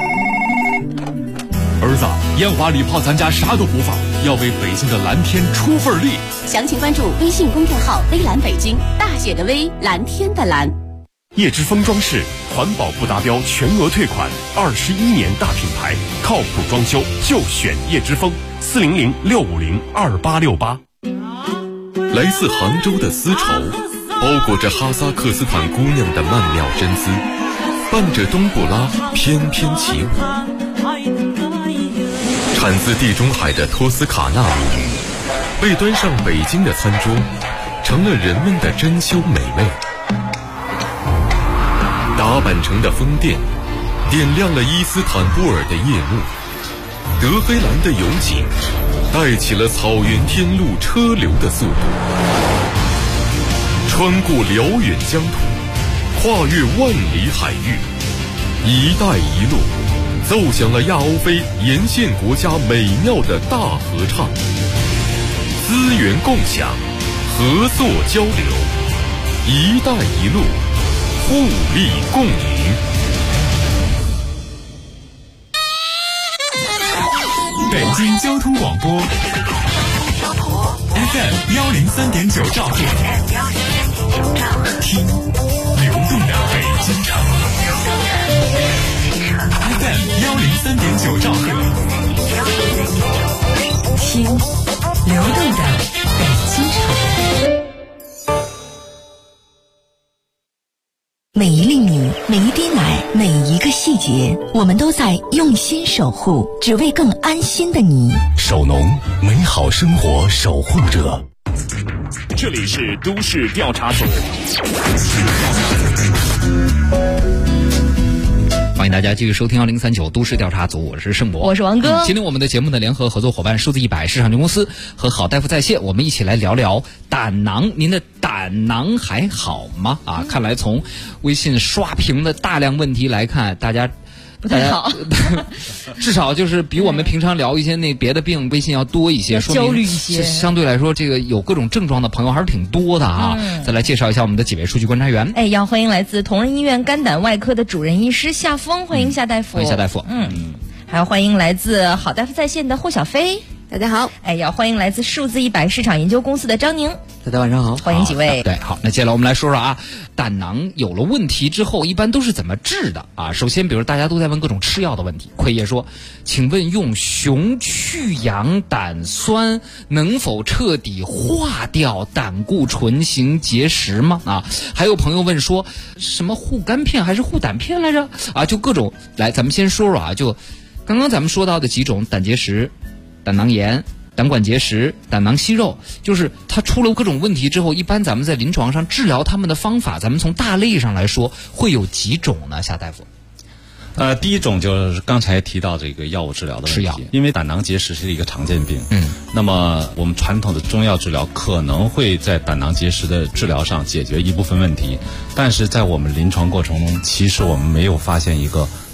儿子，烟花礼炮咱家啥都不放，要为北京的蓝天出份力。 详情关注微信公众号“微蓝北京”，大写的微，蓝天的蓝。 叶之峰装饰，环保不达标全额退款，21年大品牌，靠谱装修就选叶之峰，400-650-2868。 来自杭州的丝绸，包裹着哈萨克斯坦姑娘的曼妙真姿，伴着冬不拉翩翩起舞。产自地中海的托斯卡纳母语，被端上北京的餐桌，成了人们的珍馐美味。打扮成的风电，点亮了伊斯坦布尔的夜幕。德黑兰的油井，带起了草原天路车流的速度。穿过辽远疆土，跨越万里海域，一带一路奏响了亚欧非沿线国家美妙的大合唱。资源共享，合作交流，一带一路，互利共赢。 北京交通广播 FM103.9兆赫，听流动的北京城。FM103.9兆赫， 听流动的北京城。每一粒米，每一滴奶，每一个细节，我们都在用心守护，只为更安心的你。 守农，美好生活守护者。这里是都市调查组。 欢迎大家继续收听1039都市调查组，我是盛博， 我是王哥。 今天我们的节目的联合合作伙伴数字100市场公司和好大夫在线，我们一起来聊聊胆囊。您的胆囊还好吗？看来从微信刷屏的大量问题来看，大家不太好， 至少就是比我们平常聊一些那别的病微信要多一些，说明焦虑一些。 相对来说，这个有各种症状的朋友还是挺多的啊。再来介绍一下我们的几位数据观察员。 要欢迎来自同仁医院肝胆外科的主任医师夏峰，欢迎夏大夫。 欢迎夏大夫。 还要欢迎来自好大夫在线的霍小飞。 大家好。 要欢迎来自数字100市场研究公司的张宁。 大家晚上好。 欢迎几位。 对，好，那接下来我们来说说胆囊有了问题之后，一般都是怎么治的首先，比如大家都在问各种吃药的问题。奎爷说，请问用熊去氧胆酸能否彻底化掉胆固醇型结石吗？还有朋友问说，什么护肝片还是护胆片来着？就各种。来，咱们先说说就刚刚咱们说到的几种胆结石、胆囊炎、胆管结石、胆囊息肉，就是它出了各种问题之后，一般咱们在临床上治疗他们的方法，咱们从大类上来说会有几种呢？夏大夫。 第一种就是刚才提到这个药物治疗的问题， 吃药， 因为胆囊结石是一个常见病，那么我们传统的中药治疗可能会在胆囊结石的治疗上解决一部分问题，但是在我们临床过程中，其实我们没有发现一个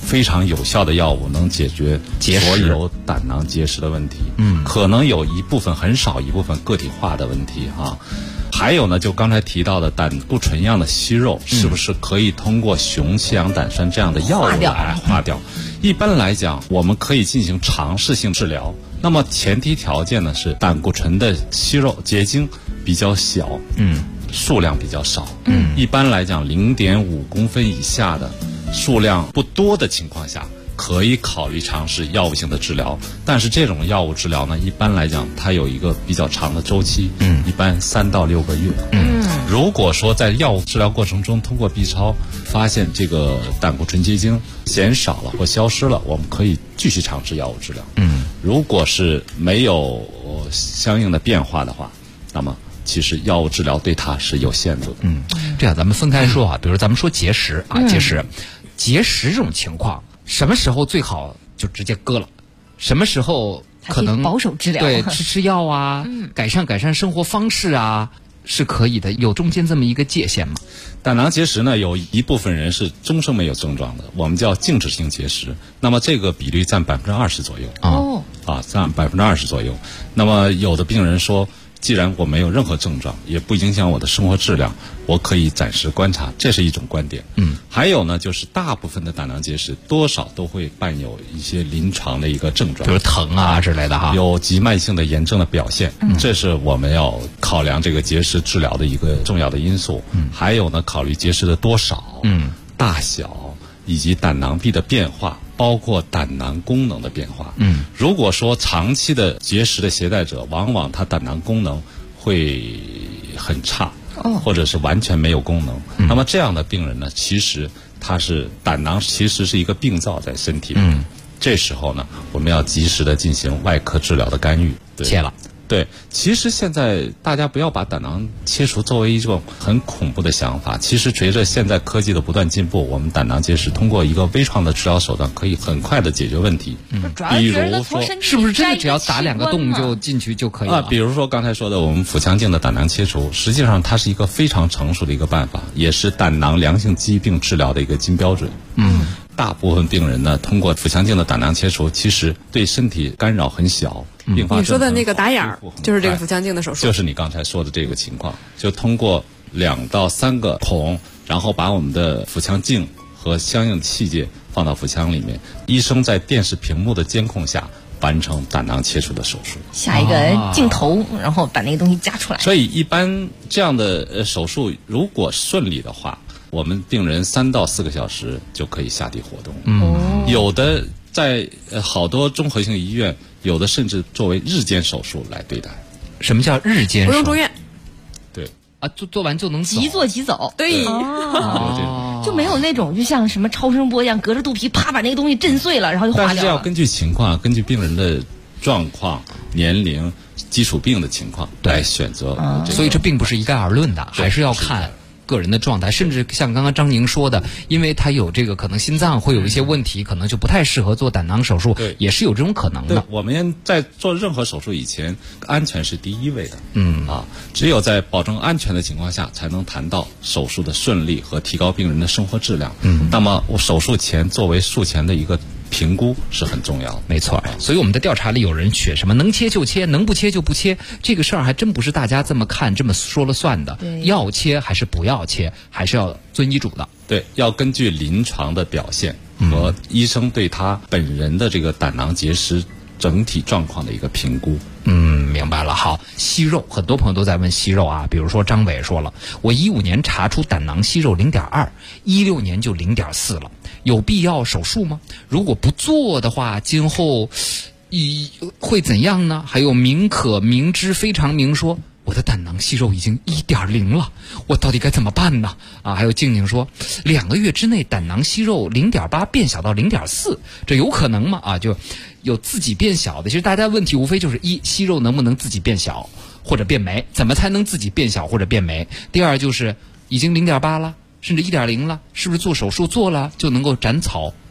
非常有效的药物能解决所有胆囊结石的问题。可能有一部分很少一部分个体化的问题哈。还有呢，就刚才提到的胆固醇样的息肉，是不是可以通过雄烯氧胆酸这样的药物来化掉？一般来讲，我们可以进行尝试性治疗。那么前提条件呢是胆固醇的息肉结晶比较小，数量比较少。一般来讲，0.5公分以下的数量不多的情况下，可以考虑尝试药物性的治疗。但是这种药物治疗呢，一般来讲它有一个比较长的周期，一般3到6个月。如果说在药物治疗过程中通过 B 超发现这个胆固醇结晶减少了或消失了，我们可以继续尝试药物治疗。如果是没有相应的变化的话，那么其实药物治疗对它是有限度的。 这样咱们分开说啊，比如咱们说结石啊，结石这种情况，什么时候最好就直接割了？什么时候可能保守治疗？ 对，吃药啊，改善生活方式啊，是可以的。有中间这么一个界限吗？ 胆囊结石呢，有一部分人是终生没有症状的，我们叫静止性结石。那么这个比率占20%左右。占20%左右。那么有的病人说，既然我没有任何症状，也不影响我的生活质量，我可以暂时观察，这是一种观点。还有呢，就是大部分的胆囊结石多少都会伴有一些临床的一个症状， 比如疼啊之类的哈， 有急慢性的炎症的表现。这是我们要考量这个结石治疗的一个重要的因素。还有呢，考虑结石的多少、大小以及胆囊壁的变化，包括胆囊功能的变化。如果说长期的结石的携带者，往往他胆囊功能会很差，或者是完全没有功能。那么这样的病人呢，其实他是胆囊其实是一个病灶在身体里。这时候呢，我们要及时的进行外科治疗的干预， 切了。 对，其实现在大家不要把胆囊切除作为一种很恐怖的想法。其实随着现在科技的不断进步，我们胆囊结石通过一个微创的治疗手段，可以很快的解决问题。比如说， 是不是真的只要打2个洞就进去就可以了？ 比如说刚才说的，我们腹腔镜的胆囊切除，实际上它是一个非常成熟的一个办法，也是胆囊良性疾病治疗的一个金标准。大部分病人呢，通过腹腔镜的胆囊切除，其实对身体干扰很小。并发症你说的那个打眼儿，就是这个腹腔镜的手术， 就是你刚才说的这个情况，就通过2到3个孔，然后把我们的腹腔镜和相应器械放到腹腔里面，医生在电视屏幕的监控下完成胆囊切除的手术， 下一个镜头，然后把那个东西夹出来。 所以一般这样的手术如果顺利的话，我们病人3到4个小时就可以下地活动。有的在好多综合性医院，有的甚至作为日间手术来对待。 什么叫日间？ 不用住院。 对啊，做完就能走， 即做即走。 对， 就没有那种就像什么超声波一样，隔着肚皮啪把那个东西震碎了，然后就化掉了。 但是要根据情况，根据病人的状况、年龄、基础病的情况来选择。 所以这并不是一概而论的，还是要看个人的状态，甚至像刚刚张宁说的，因为他有这个可能心脏会有一些问题，可能就不太适合做胆囊手术，也是有这种可能的。 我们在做任何手术以前，安全是第一位的。只有在保证安全的情况下，才能谈到手术的顺利和提高病人的生活质量。那么我手术前作为术前的一个评估是很重要的。 没错，所以我们的调查里有人选什么能切就切，能不切就不切，这个事儿还真不是大家这么看这么说了算的。要切还是不要切，还是要遵医嘱的。 对，要根据临床的表现和医生对他本人的这个胆囊结石整体状况的一个评估。 明白了。好，息肉，很多朋友都在问息肉啊，比如说张伟说了，我15年查出胆囊息肉0.2，16年就0.4了，有必要手术吗？如果不做的话，今后会怎样呢？还有明知非常明说，我的胆囊息肉已经1.0了，我到底该怎么办呢？还有静静说，2个月之内胆囊息肉0.8变小到0.4，这有可能吗？就有自己变小的。其实大家问题无非就是一，息肉能不能自己变小或者变没？怎么才能自己变小或者变没？第二就是已经0.8了，甚至1.0了，是不是做手术做了就能够斩草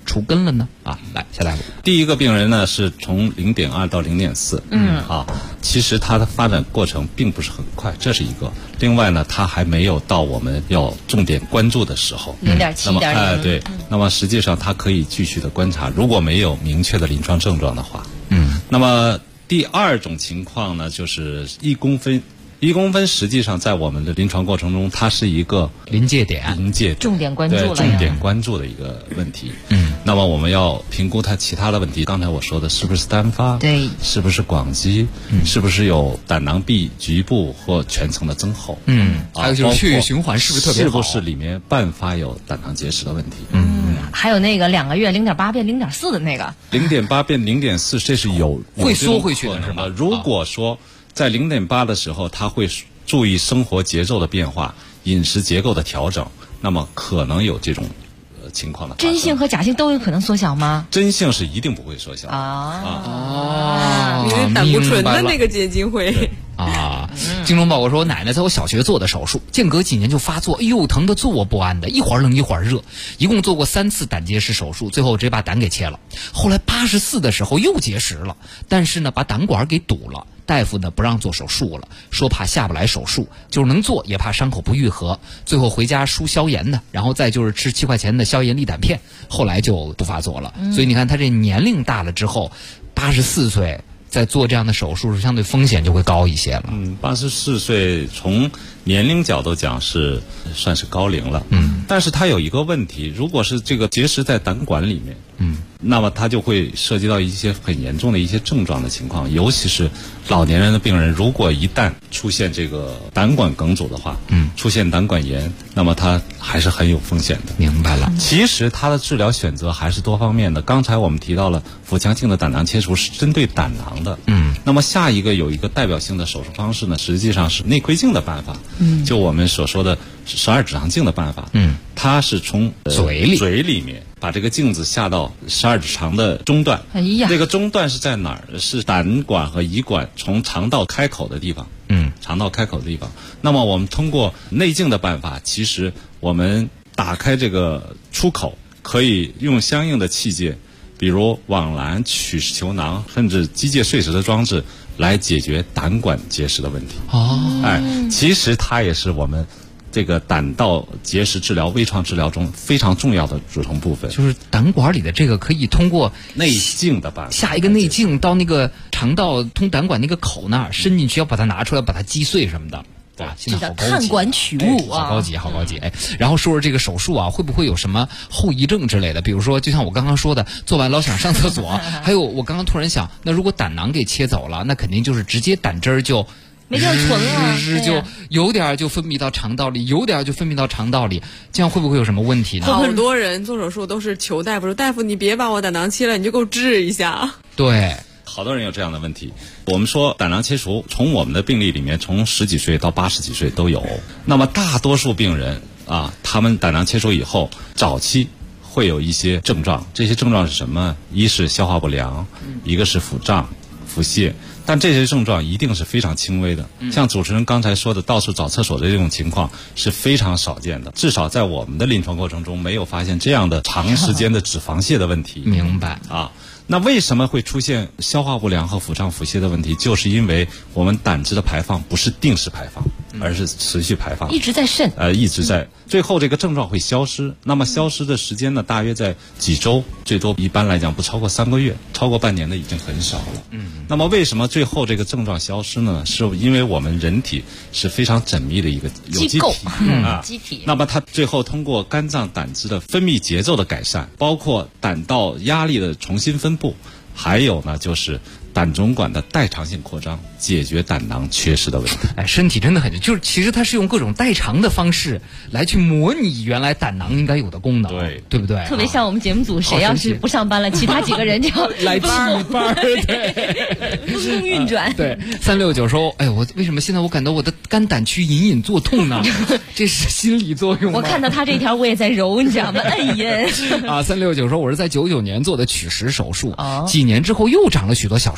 除根了呢？来，夏大夫。 第一个病人呢是从0.2到0.4，其实他的发展过程并不是很快，这是一个。另外呢，他还没有到我们要重点关注的时候。 0.7、0.0。 对，那么实际上他可以继续的观察，如果没有明确的临床症状的话，那么第二种情况呢，就是1公分。1公分实际上在我们的临床过程中，它是一个临界点， 重点关注了， 重点关注的一个问题。那么我们要评估它其他的问题。刚才我说的是不是单发？ 对， 是不是广积？是不是有胆囊壁局部或全层的增厚？ 还有就是血液循环是不是特别好？ 是不是里面伴发有胆囊结石的问题？ 还有那个2个月0.8变0.4的那个 ，0.8变0.4，这是会缩回去的是吗？ 如果说在0.8的时候，他会注意生活节奏的变化、饮食结构的调整，那么可能有这种情况的发生。 真性和假性都有可能缩小吗？ 真性是一定不会缩小你的胆固醇的那个结晶会。 精忠报告说，我奶奶在我小学做的手术，间隔几年就发作，哎呦，疼得坐卧不安的，一会儿冷一会儿热，一共做过3次胆结石手术，最后直接把胆给切了。后来84的时候又结石了，但是呢把胆管给堵了，大夫呢不让做手术了，说怕下不来手术，就是能做也怕伤口不愈合，最后回家输消炎的，然后再就是吃7块钱的消炎利胆片，后来就不发作了。所以你看他这年龄大了之后，84岁在做这样的手术，相对风险就会高一些了。 84岁从年龄角度讲是算是高龄了。但是它有一个问题，如果是这个结石在胆管里面，那么它就会涉及到一些很严重的一些症状的情况，尤其是老年人的病人，如果一旦出现这个胆管梗阻的话，出现胆管炎，那么它还是很有风险的。 明白了。 其实它的治疗选择还是多方面的。刚才我们提到了腹腔镜的胆囊切除是针对胆囊的，那么下一个有一个代表性的手术方式呢，实际上是内窥镜的办法，就我们所说的12指肠镜的办法，它是从嘴里面把这个镜子下到12指肠的中段，那个中段是在哪儿？是胆管和胰管从肠道开口的地方，肠道开口的地方。那么我们通过内镜的办法，其实我们打开这个出口，可以用相应的器械，比如网篮、曲式球囊，甚至机械碎石的装置来解决胆管结石的问题。其实它也是我们这个胆道结石治疗、微创治疗中非常重要的组成部分。 就是胆管里的这个可以通过内镜的办法， 下一个内镜到那个肠道通胆管那个口那儿伸进去，要把它拿出来，把它击碎什么的。哇，现在好高级， 看管取物好高级，好高级。然后说说这个手术啊，会不会有什么后遗症之类的？比如说，就像我刚刚说的，做完老想上厕所，还有我刚刚突然想，那如果胆囊给切走了，那肯定就是直接胆汁儿就没地儿存了， 就有点就分泌到肠道里，有点就分泌到肠道里，这样会不会有什么问题呢？ 好多人做手术都是求大夫说，大夫你别把我胆囊切了，你就给我治一下。 对。 好多人有这样的问题。我们说胆囊切除，从我们的病例里面，从10几岁到80几岁都有。那么大多数病人他们胆囊切除以后，早期会有一些症状。这些症状是什么？一是消化不良，一个是腹胀、腹泻。但这些症状一定是非常轻微的，像主持人刚才说的到处找厕所的这种情况是非常少见的，至少在我们的临床过程中没有发现这样的长时间的脂肪泻的问题。 明白那为什么会出现消化不良和腹胀腹泻的问题？就是因为我们胆汁的排放不是定时排放，而是持续排放， 一直在渗， 一直在，最后这个症状会消失。那么消失的时间呢，大约在几周，最多一般来讲不超过3个月，超过半年的已经很少了。那么为什么最后这个症状消失呢？是因为我们人体是非常缜密的一个有机体机体。 那么它最后通过肝脏胆汁的分泌节奏的改善，包括胆道压力的重新分布，还有呢就是胆总管的代偿性扩张，解决胆囊缺失的问题。 身体真的很就是其实它是用各种代偿的方式来去模拟原来胆囊应该有的功能，对不对？ 特别像我们节目组，谁要是不上班了，其他几个人就要来值班， 对，风风运转。 对，369说，我为什么现在我感到我的肝胆区隐隐作痛呢？这是心理作用吗？ 我看到他这条我也在揉，你知道吗？369 说，我是在99年做的取石手术，几年之后又长了许多小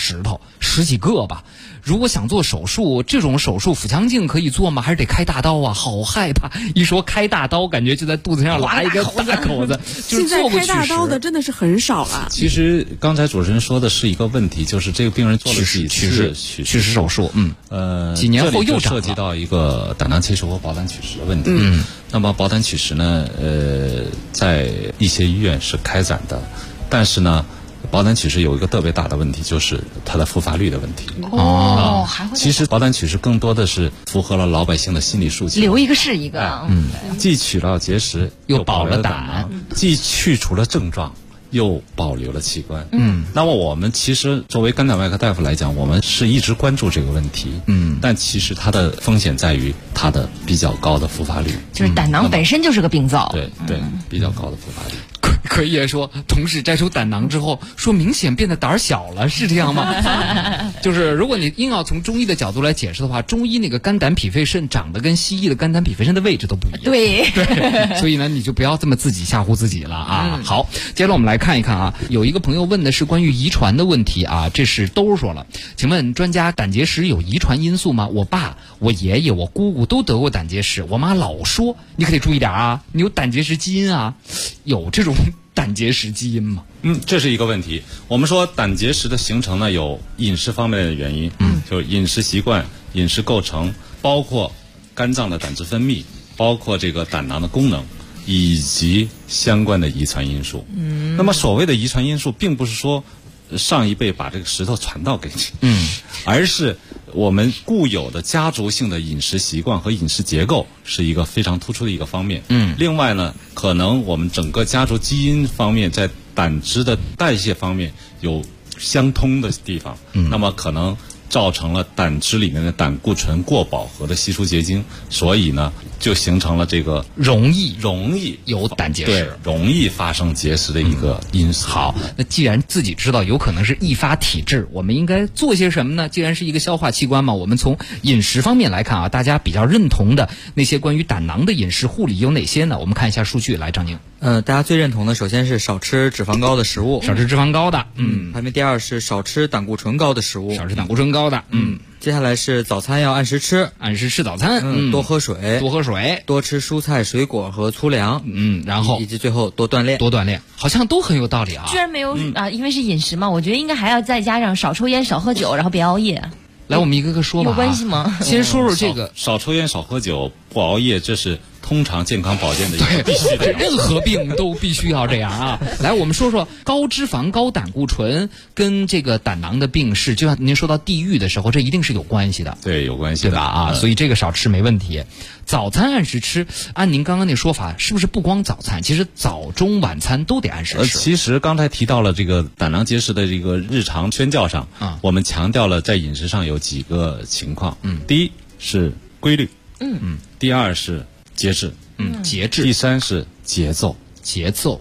石头，10几个吧。如果想做手术，这种手术腹腔镜可以做吗？还是得开大刀啊？好害怕！一说开大刀，感觉就在肚子上拉一个大口子，就是做不取现在开大刀的真的是很少了。 其实刚才主持人说的是一个问题，就是这个病人做了几次取石手术，几年后又涉及到一个胆囊切除和保胆取石的问题。那么保胆取石呢，在一些医院是开展的，但是呢，保胆取石有一个特别大的问题，就是它的复发率的问题。 还会。 其实保胆取石更多的是符合了老百姓的心理诉求， 留一个是一个。 既取了结石， 又保了胆，既去除了症状，又保留了器官。那么我们其实作为肝胆外科大夫来讲，我们是一直关注这个问题。但其实它的风险在于它的比较高的复发率， 就是胆囊本身就是个病灶。 对，比较高的复发率。 可以说，同事摘出胆囊之后，说明显变得胆小了，是这样吗？就是如果你硬要从中医的角度来解释的话，中医那个肝胆脾肺肾长得跟西医的肝胆脾肺肾的位置都不一样。 对， 所以呢，你就不要这么自己吓唬自己了啊。好，接下来我们来看一看啊，有一个朋友问的是关于遗传的问题啊，这是兜说了，请问专家，胆结石有遗传因素吗？我爸、我爷爷、我姑姑都得过胆结石，我妈老说你可得注意点啊，你有胆结石基因啊，有这种胆结石基因吗？ 这是一个问题。我们说胆结石的形成呢，有饮食方面的原因，就是饮食习惯、饮食构成，包括肝脏的胆汁分泌，包括这个胆囊的功能，以及相关的遗传因素。那么所谓的遗传因素，并不是说上一辈把这个石头传到给你，而是我们固有的家族性的饮食习惯和饮食结构是一个非常突出的一个方面。另外呢，可能我们整个家族基因方面在胆汁的代谢方面有相通的地方，那么可能造成了胆汁里面的胆固醇过饱和的析出结晶，所以呢，就形成了这个容易有胆结石， 对，容易发生结石的一个因素。 好，那既然自己知道有可能是易发体质，我们应该做些什么呢？既然是一个消化器官嘛，我们从饮食方面来看啊，大家比较认同的那些关于胆囊的饮食护理有哪些呢？我们看一下数据，来，张宁。 大家最认同的首先是少吃脂肪高的食物， 少吃脂肪高的， 排名第二是少吃胆固醇高的食物， 少吃胆固醇高的， 接下来是早餐要按时吃， 按时吃早餐， 多喝水，多吃蔬菜水果和粗粮， 然后以及最后多锻炼， 好像都很有道理啊。 居然没有因为是饮食嘛，我觉得应该还要再加上少抽烟、少喝酒，然后别熬夜。 来，我们一个个说吧。 有关系吗？ 先说说这个， 少抽烟、少喝酒、不熬夜，这是通常健康保健的一个必须的， 任何病都必须要这样啊。来，我们说说高脂肪、高胆固醇跟这个胆囊的病史，就像您说到地域的时候，这一定是有关系的。 对，有关系的， 对吧？所以这个少吃没问题。早餐按时吃，按您刚刚那说法，是不是不光早餐，其实早中晚餐都得按时吃？ 其实刚才提到了这个胆囊结石的这个日常宣教上，我们强调了在饮食上有几个情况。第一是规律，第二是节制， 节制。 第三是节奏， 节奏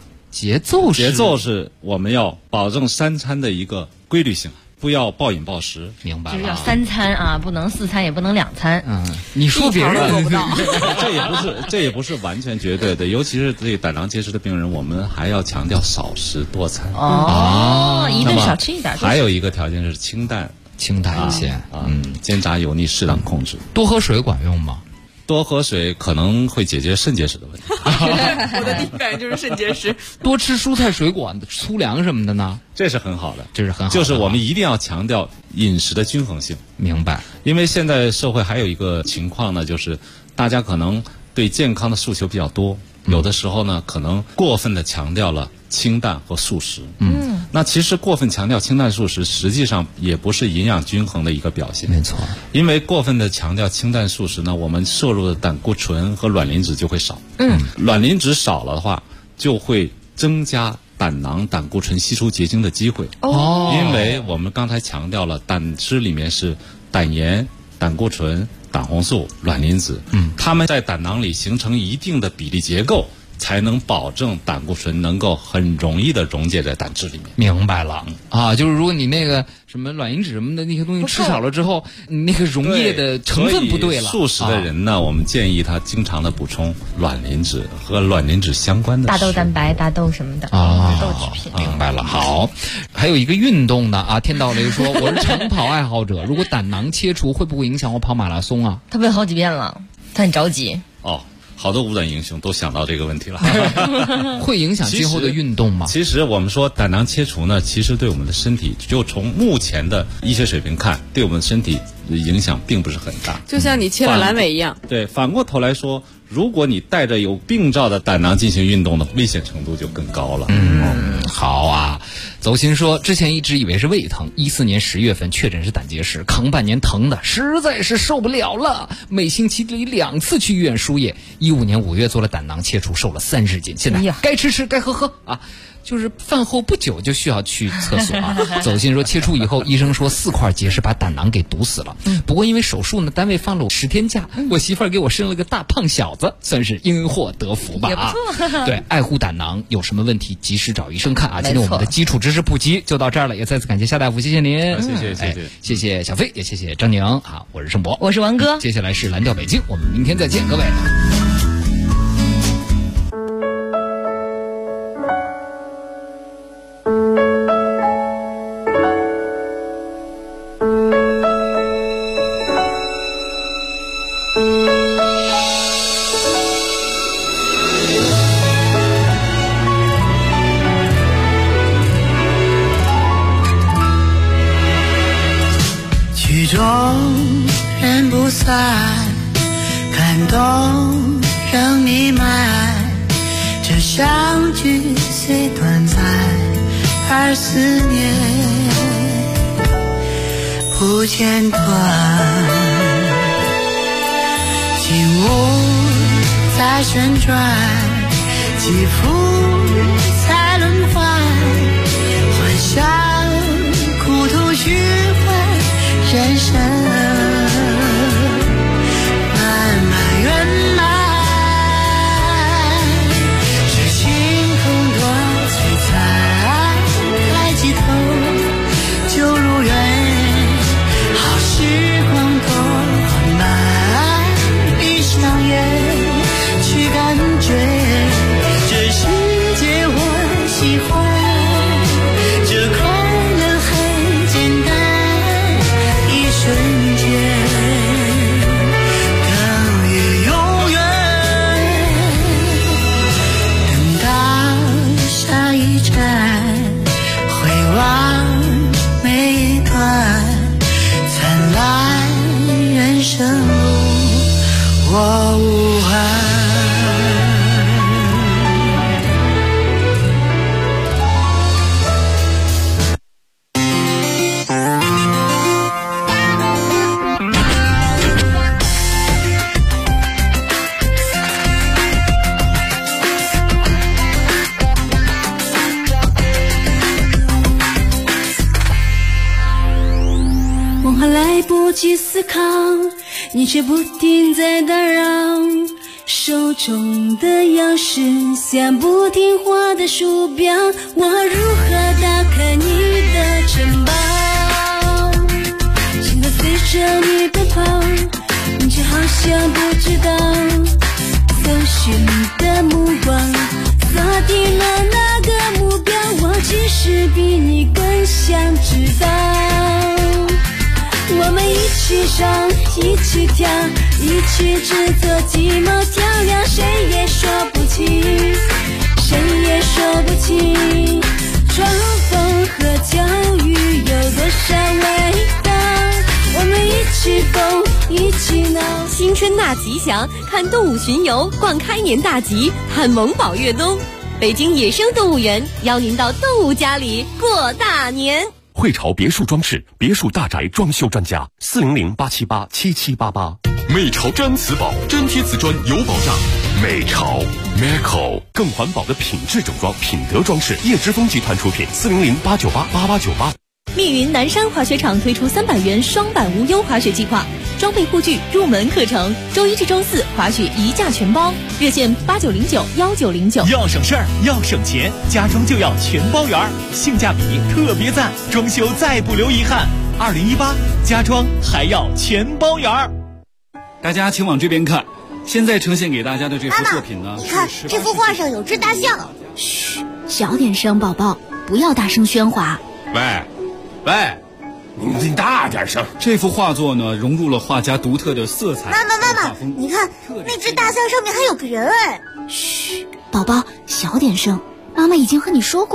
是我们要保证三餐的一个规律性。不要暴饮暴食， 明白了？ 就是要3餐啊，不能4餐，也不能2餐。 你说别人做不到， 这也不是完全绝对的。尤其是对胆囊结石的病人，我们还要强调少食多餐。 一顿少吃一点。 还有一个条件是清淡一些煎炸油腻适当控制。 多喝水管用吗？ 多喝水可能会解决肾结石的问题。 我的第一感觉就是肾结石。 多吃蔬菜水果、粗粮什么的呢？ 这是很好的， 就是我们一定要强调饮食的均衡性。 明白。 因为现在社会还有一个情况呢，就是大家可能对健康的诉求比较多，有的时候呢可能过分的强调了清淡和素食。那其实过分强调清淡素食，实际上也不是营养均衡的一个表现。 没错。 因为过分的强调清淡素食呢，我们摄入的胆固醇和卵磷脂就会少。卵磷脂少了的话，就会增加胆囊胆固醇析出结晶的机会。因为我们刚才强调了，胆汁里面是胆盐、胆固醇、胆红素、卵磷脂，它们在胆囊里形成一定的比例结构，才能保证胆固醇能够很容易的溶解在胆汁里面。 明白了就是如果你那个什么卵磷脂什么的那些东西吃少了之后，那个溶液的成分不对了。 素食的人呢，我们建议他经常的补充卵磷脂和卵磷脂相关的大豆蛋白、大豆什么的豆制品。 明白了。好，还有一个运动呢啊，天道雷说我是长跑爱好者，如果胆囊切除会不会影响我跑马拉松啊？ 他问好几遍了，他很着急。 好多无胆英雄都想到这个问题了。 会影响今后的运动吗？ 其实我们说胆囊切除呢，其实对我们的身体，就从目前的医学水平看，对我们身体的影响并不是很大。 就像你切了阑尾一样。 对，反过头来说，如果你带着有病灶的胆囊进行运动的，危险程度就更高了。 好啊。走心说，之前一直以为是胃疼，14年10月份确诊是胆结石，扛半年疼的实在是受不了了，每星期里2次去医院输液。15年5月做了胆囊切除，瘦了30斤，现在该吃吃该喝喝啊。就是饭后不久就需要去厕所啊。走心说，切除以后医生说4块结石把胆囊给堵死了，不过因为手术呢，单位放了10天假，我媳妇儿给我生了个大胖小子，算是因祸得福吧啊。对，爱护胆囊，有什么问题及时找医生看啊。今天我们的基础知识普及就到这儿了，也再次感谢夏大夫，谢谢您。谢谢小飞，也谢谢张宁啊。我是盛博， 我是王哥， 接下来是蓝调北京，我们明天再见，各位。 曲终人不散，感动仍弥漫。这相聚虽短暂，而思念不间断。景物在旋转，起伏在轮换，幻想苦途虚幻。人生漫漫圆满，是星空多璀璨，抬起头就如愿，好时光多缓慢，闭上眼去感觉，这世界我喜欢，这快乐很简单，瞬间等于永远，等到下一站，回望每一段灿烂人生路，我无憾。 来不及思考，你却不停在打扰，手中的钥匙像不听话的鼠标，我如何打开你的城堡？心在随着你奔跑，你却好像不知道，搜寻的目光锁定了那个目标，我其实比你更想知道。我们一起上，一起跳，一起制作鸡毛调料，谁也说不清，谁也说不清，闯风和教育有多少味道，我们一起疯，一起闹。 新春大吉祥，看动物巡游，逛开年大吉，看萌宝越冬。北京野生动物园邀您到动物家里过大年。 汇潮别墅装饰，别墅大宅装修专家，400-878-7788。美潮真瓷宝，真贴瓷砖有保障。美潮 Meco 更环保的品质整装，品德装饰，叶之峰集团出品，400-898-8898。 密云南山滑雪场推出300元双板无忧滑雪计划， 装备护具入门课程，周一至周四滑雪一价全包，热线89091909。 要省事儿，要省钱，家装就要全包圆儿，性价比特别赞，装修再不留遗憾。2018家装还要全包圆儿。 大家请往这边看，现在呈现给大家的这幅作品呢， 你看这幅画上有只大象。 嘘，小点声，宝宝，不要大声喧哗。 喂，你大点声。这幅画作呢，融入了画家独特的色彩。 妈妈，你看那只大象上面还有个人哎。 嘘，宝宝，小点声，妈妈已经和你说过。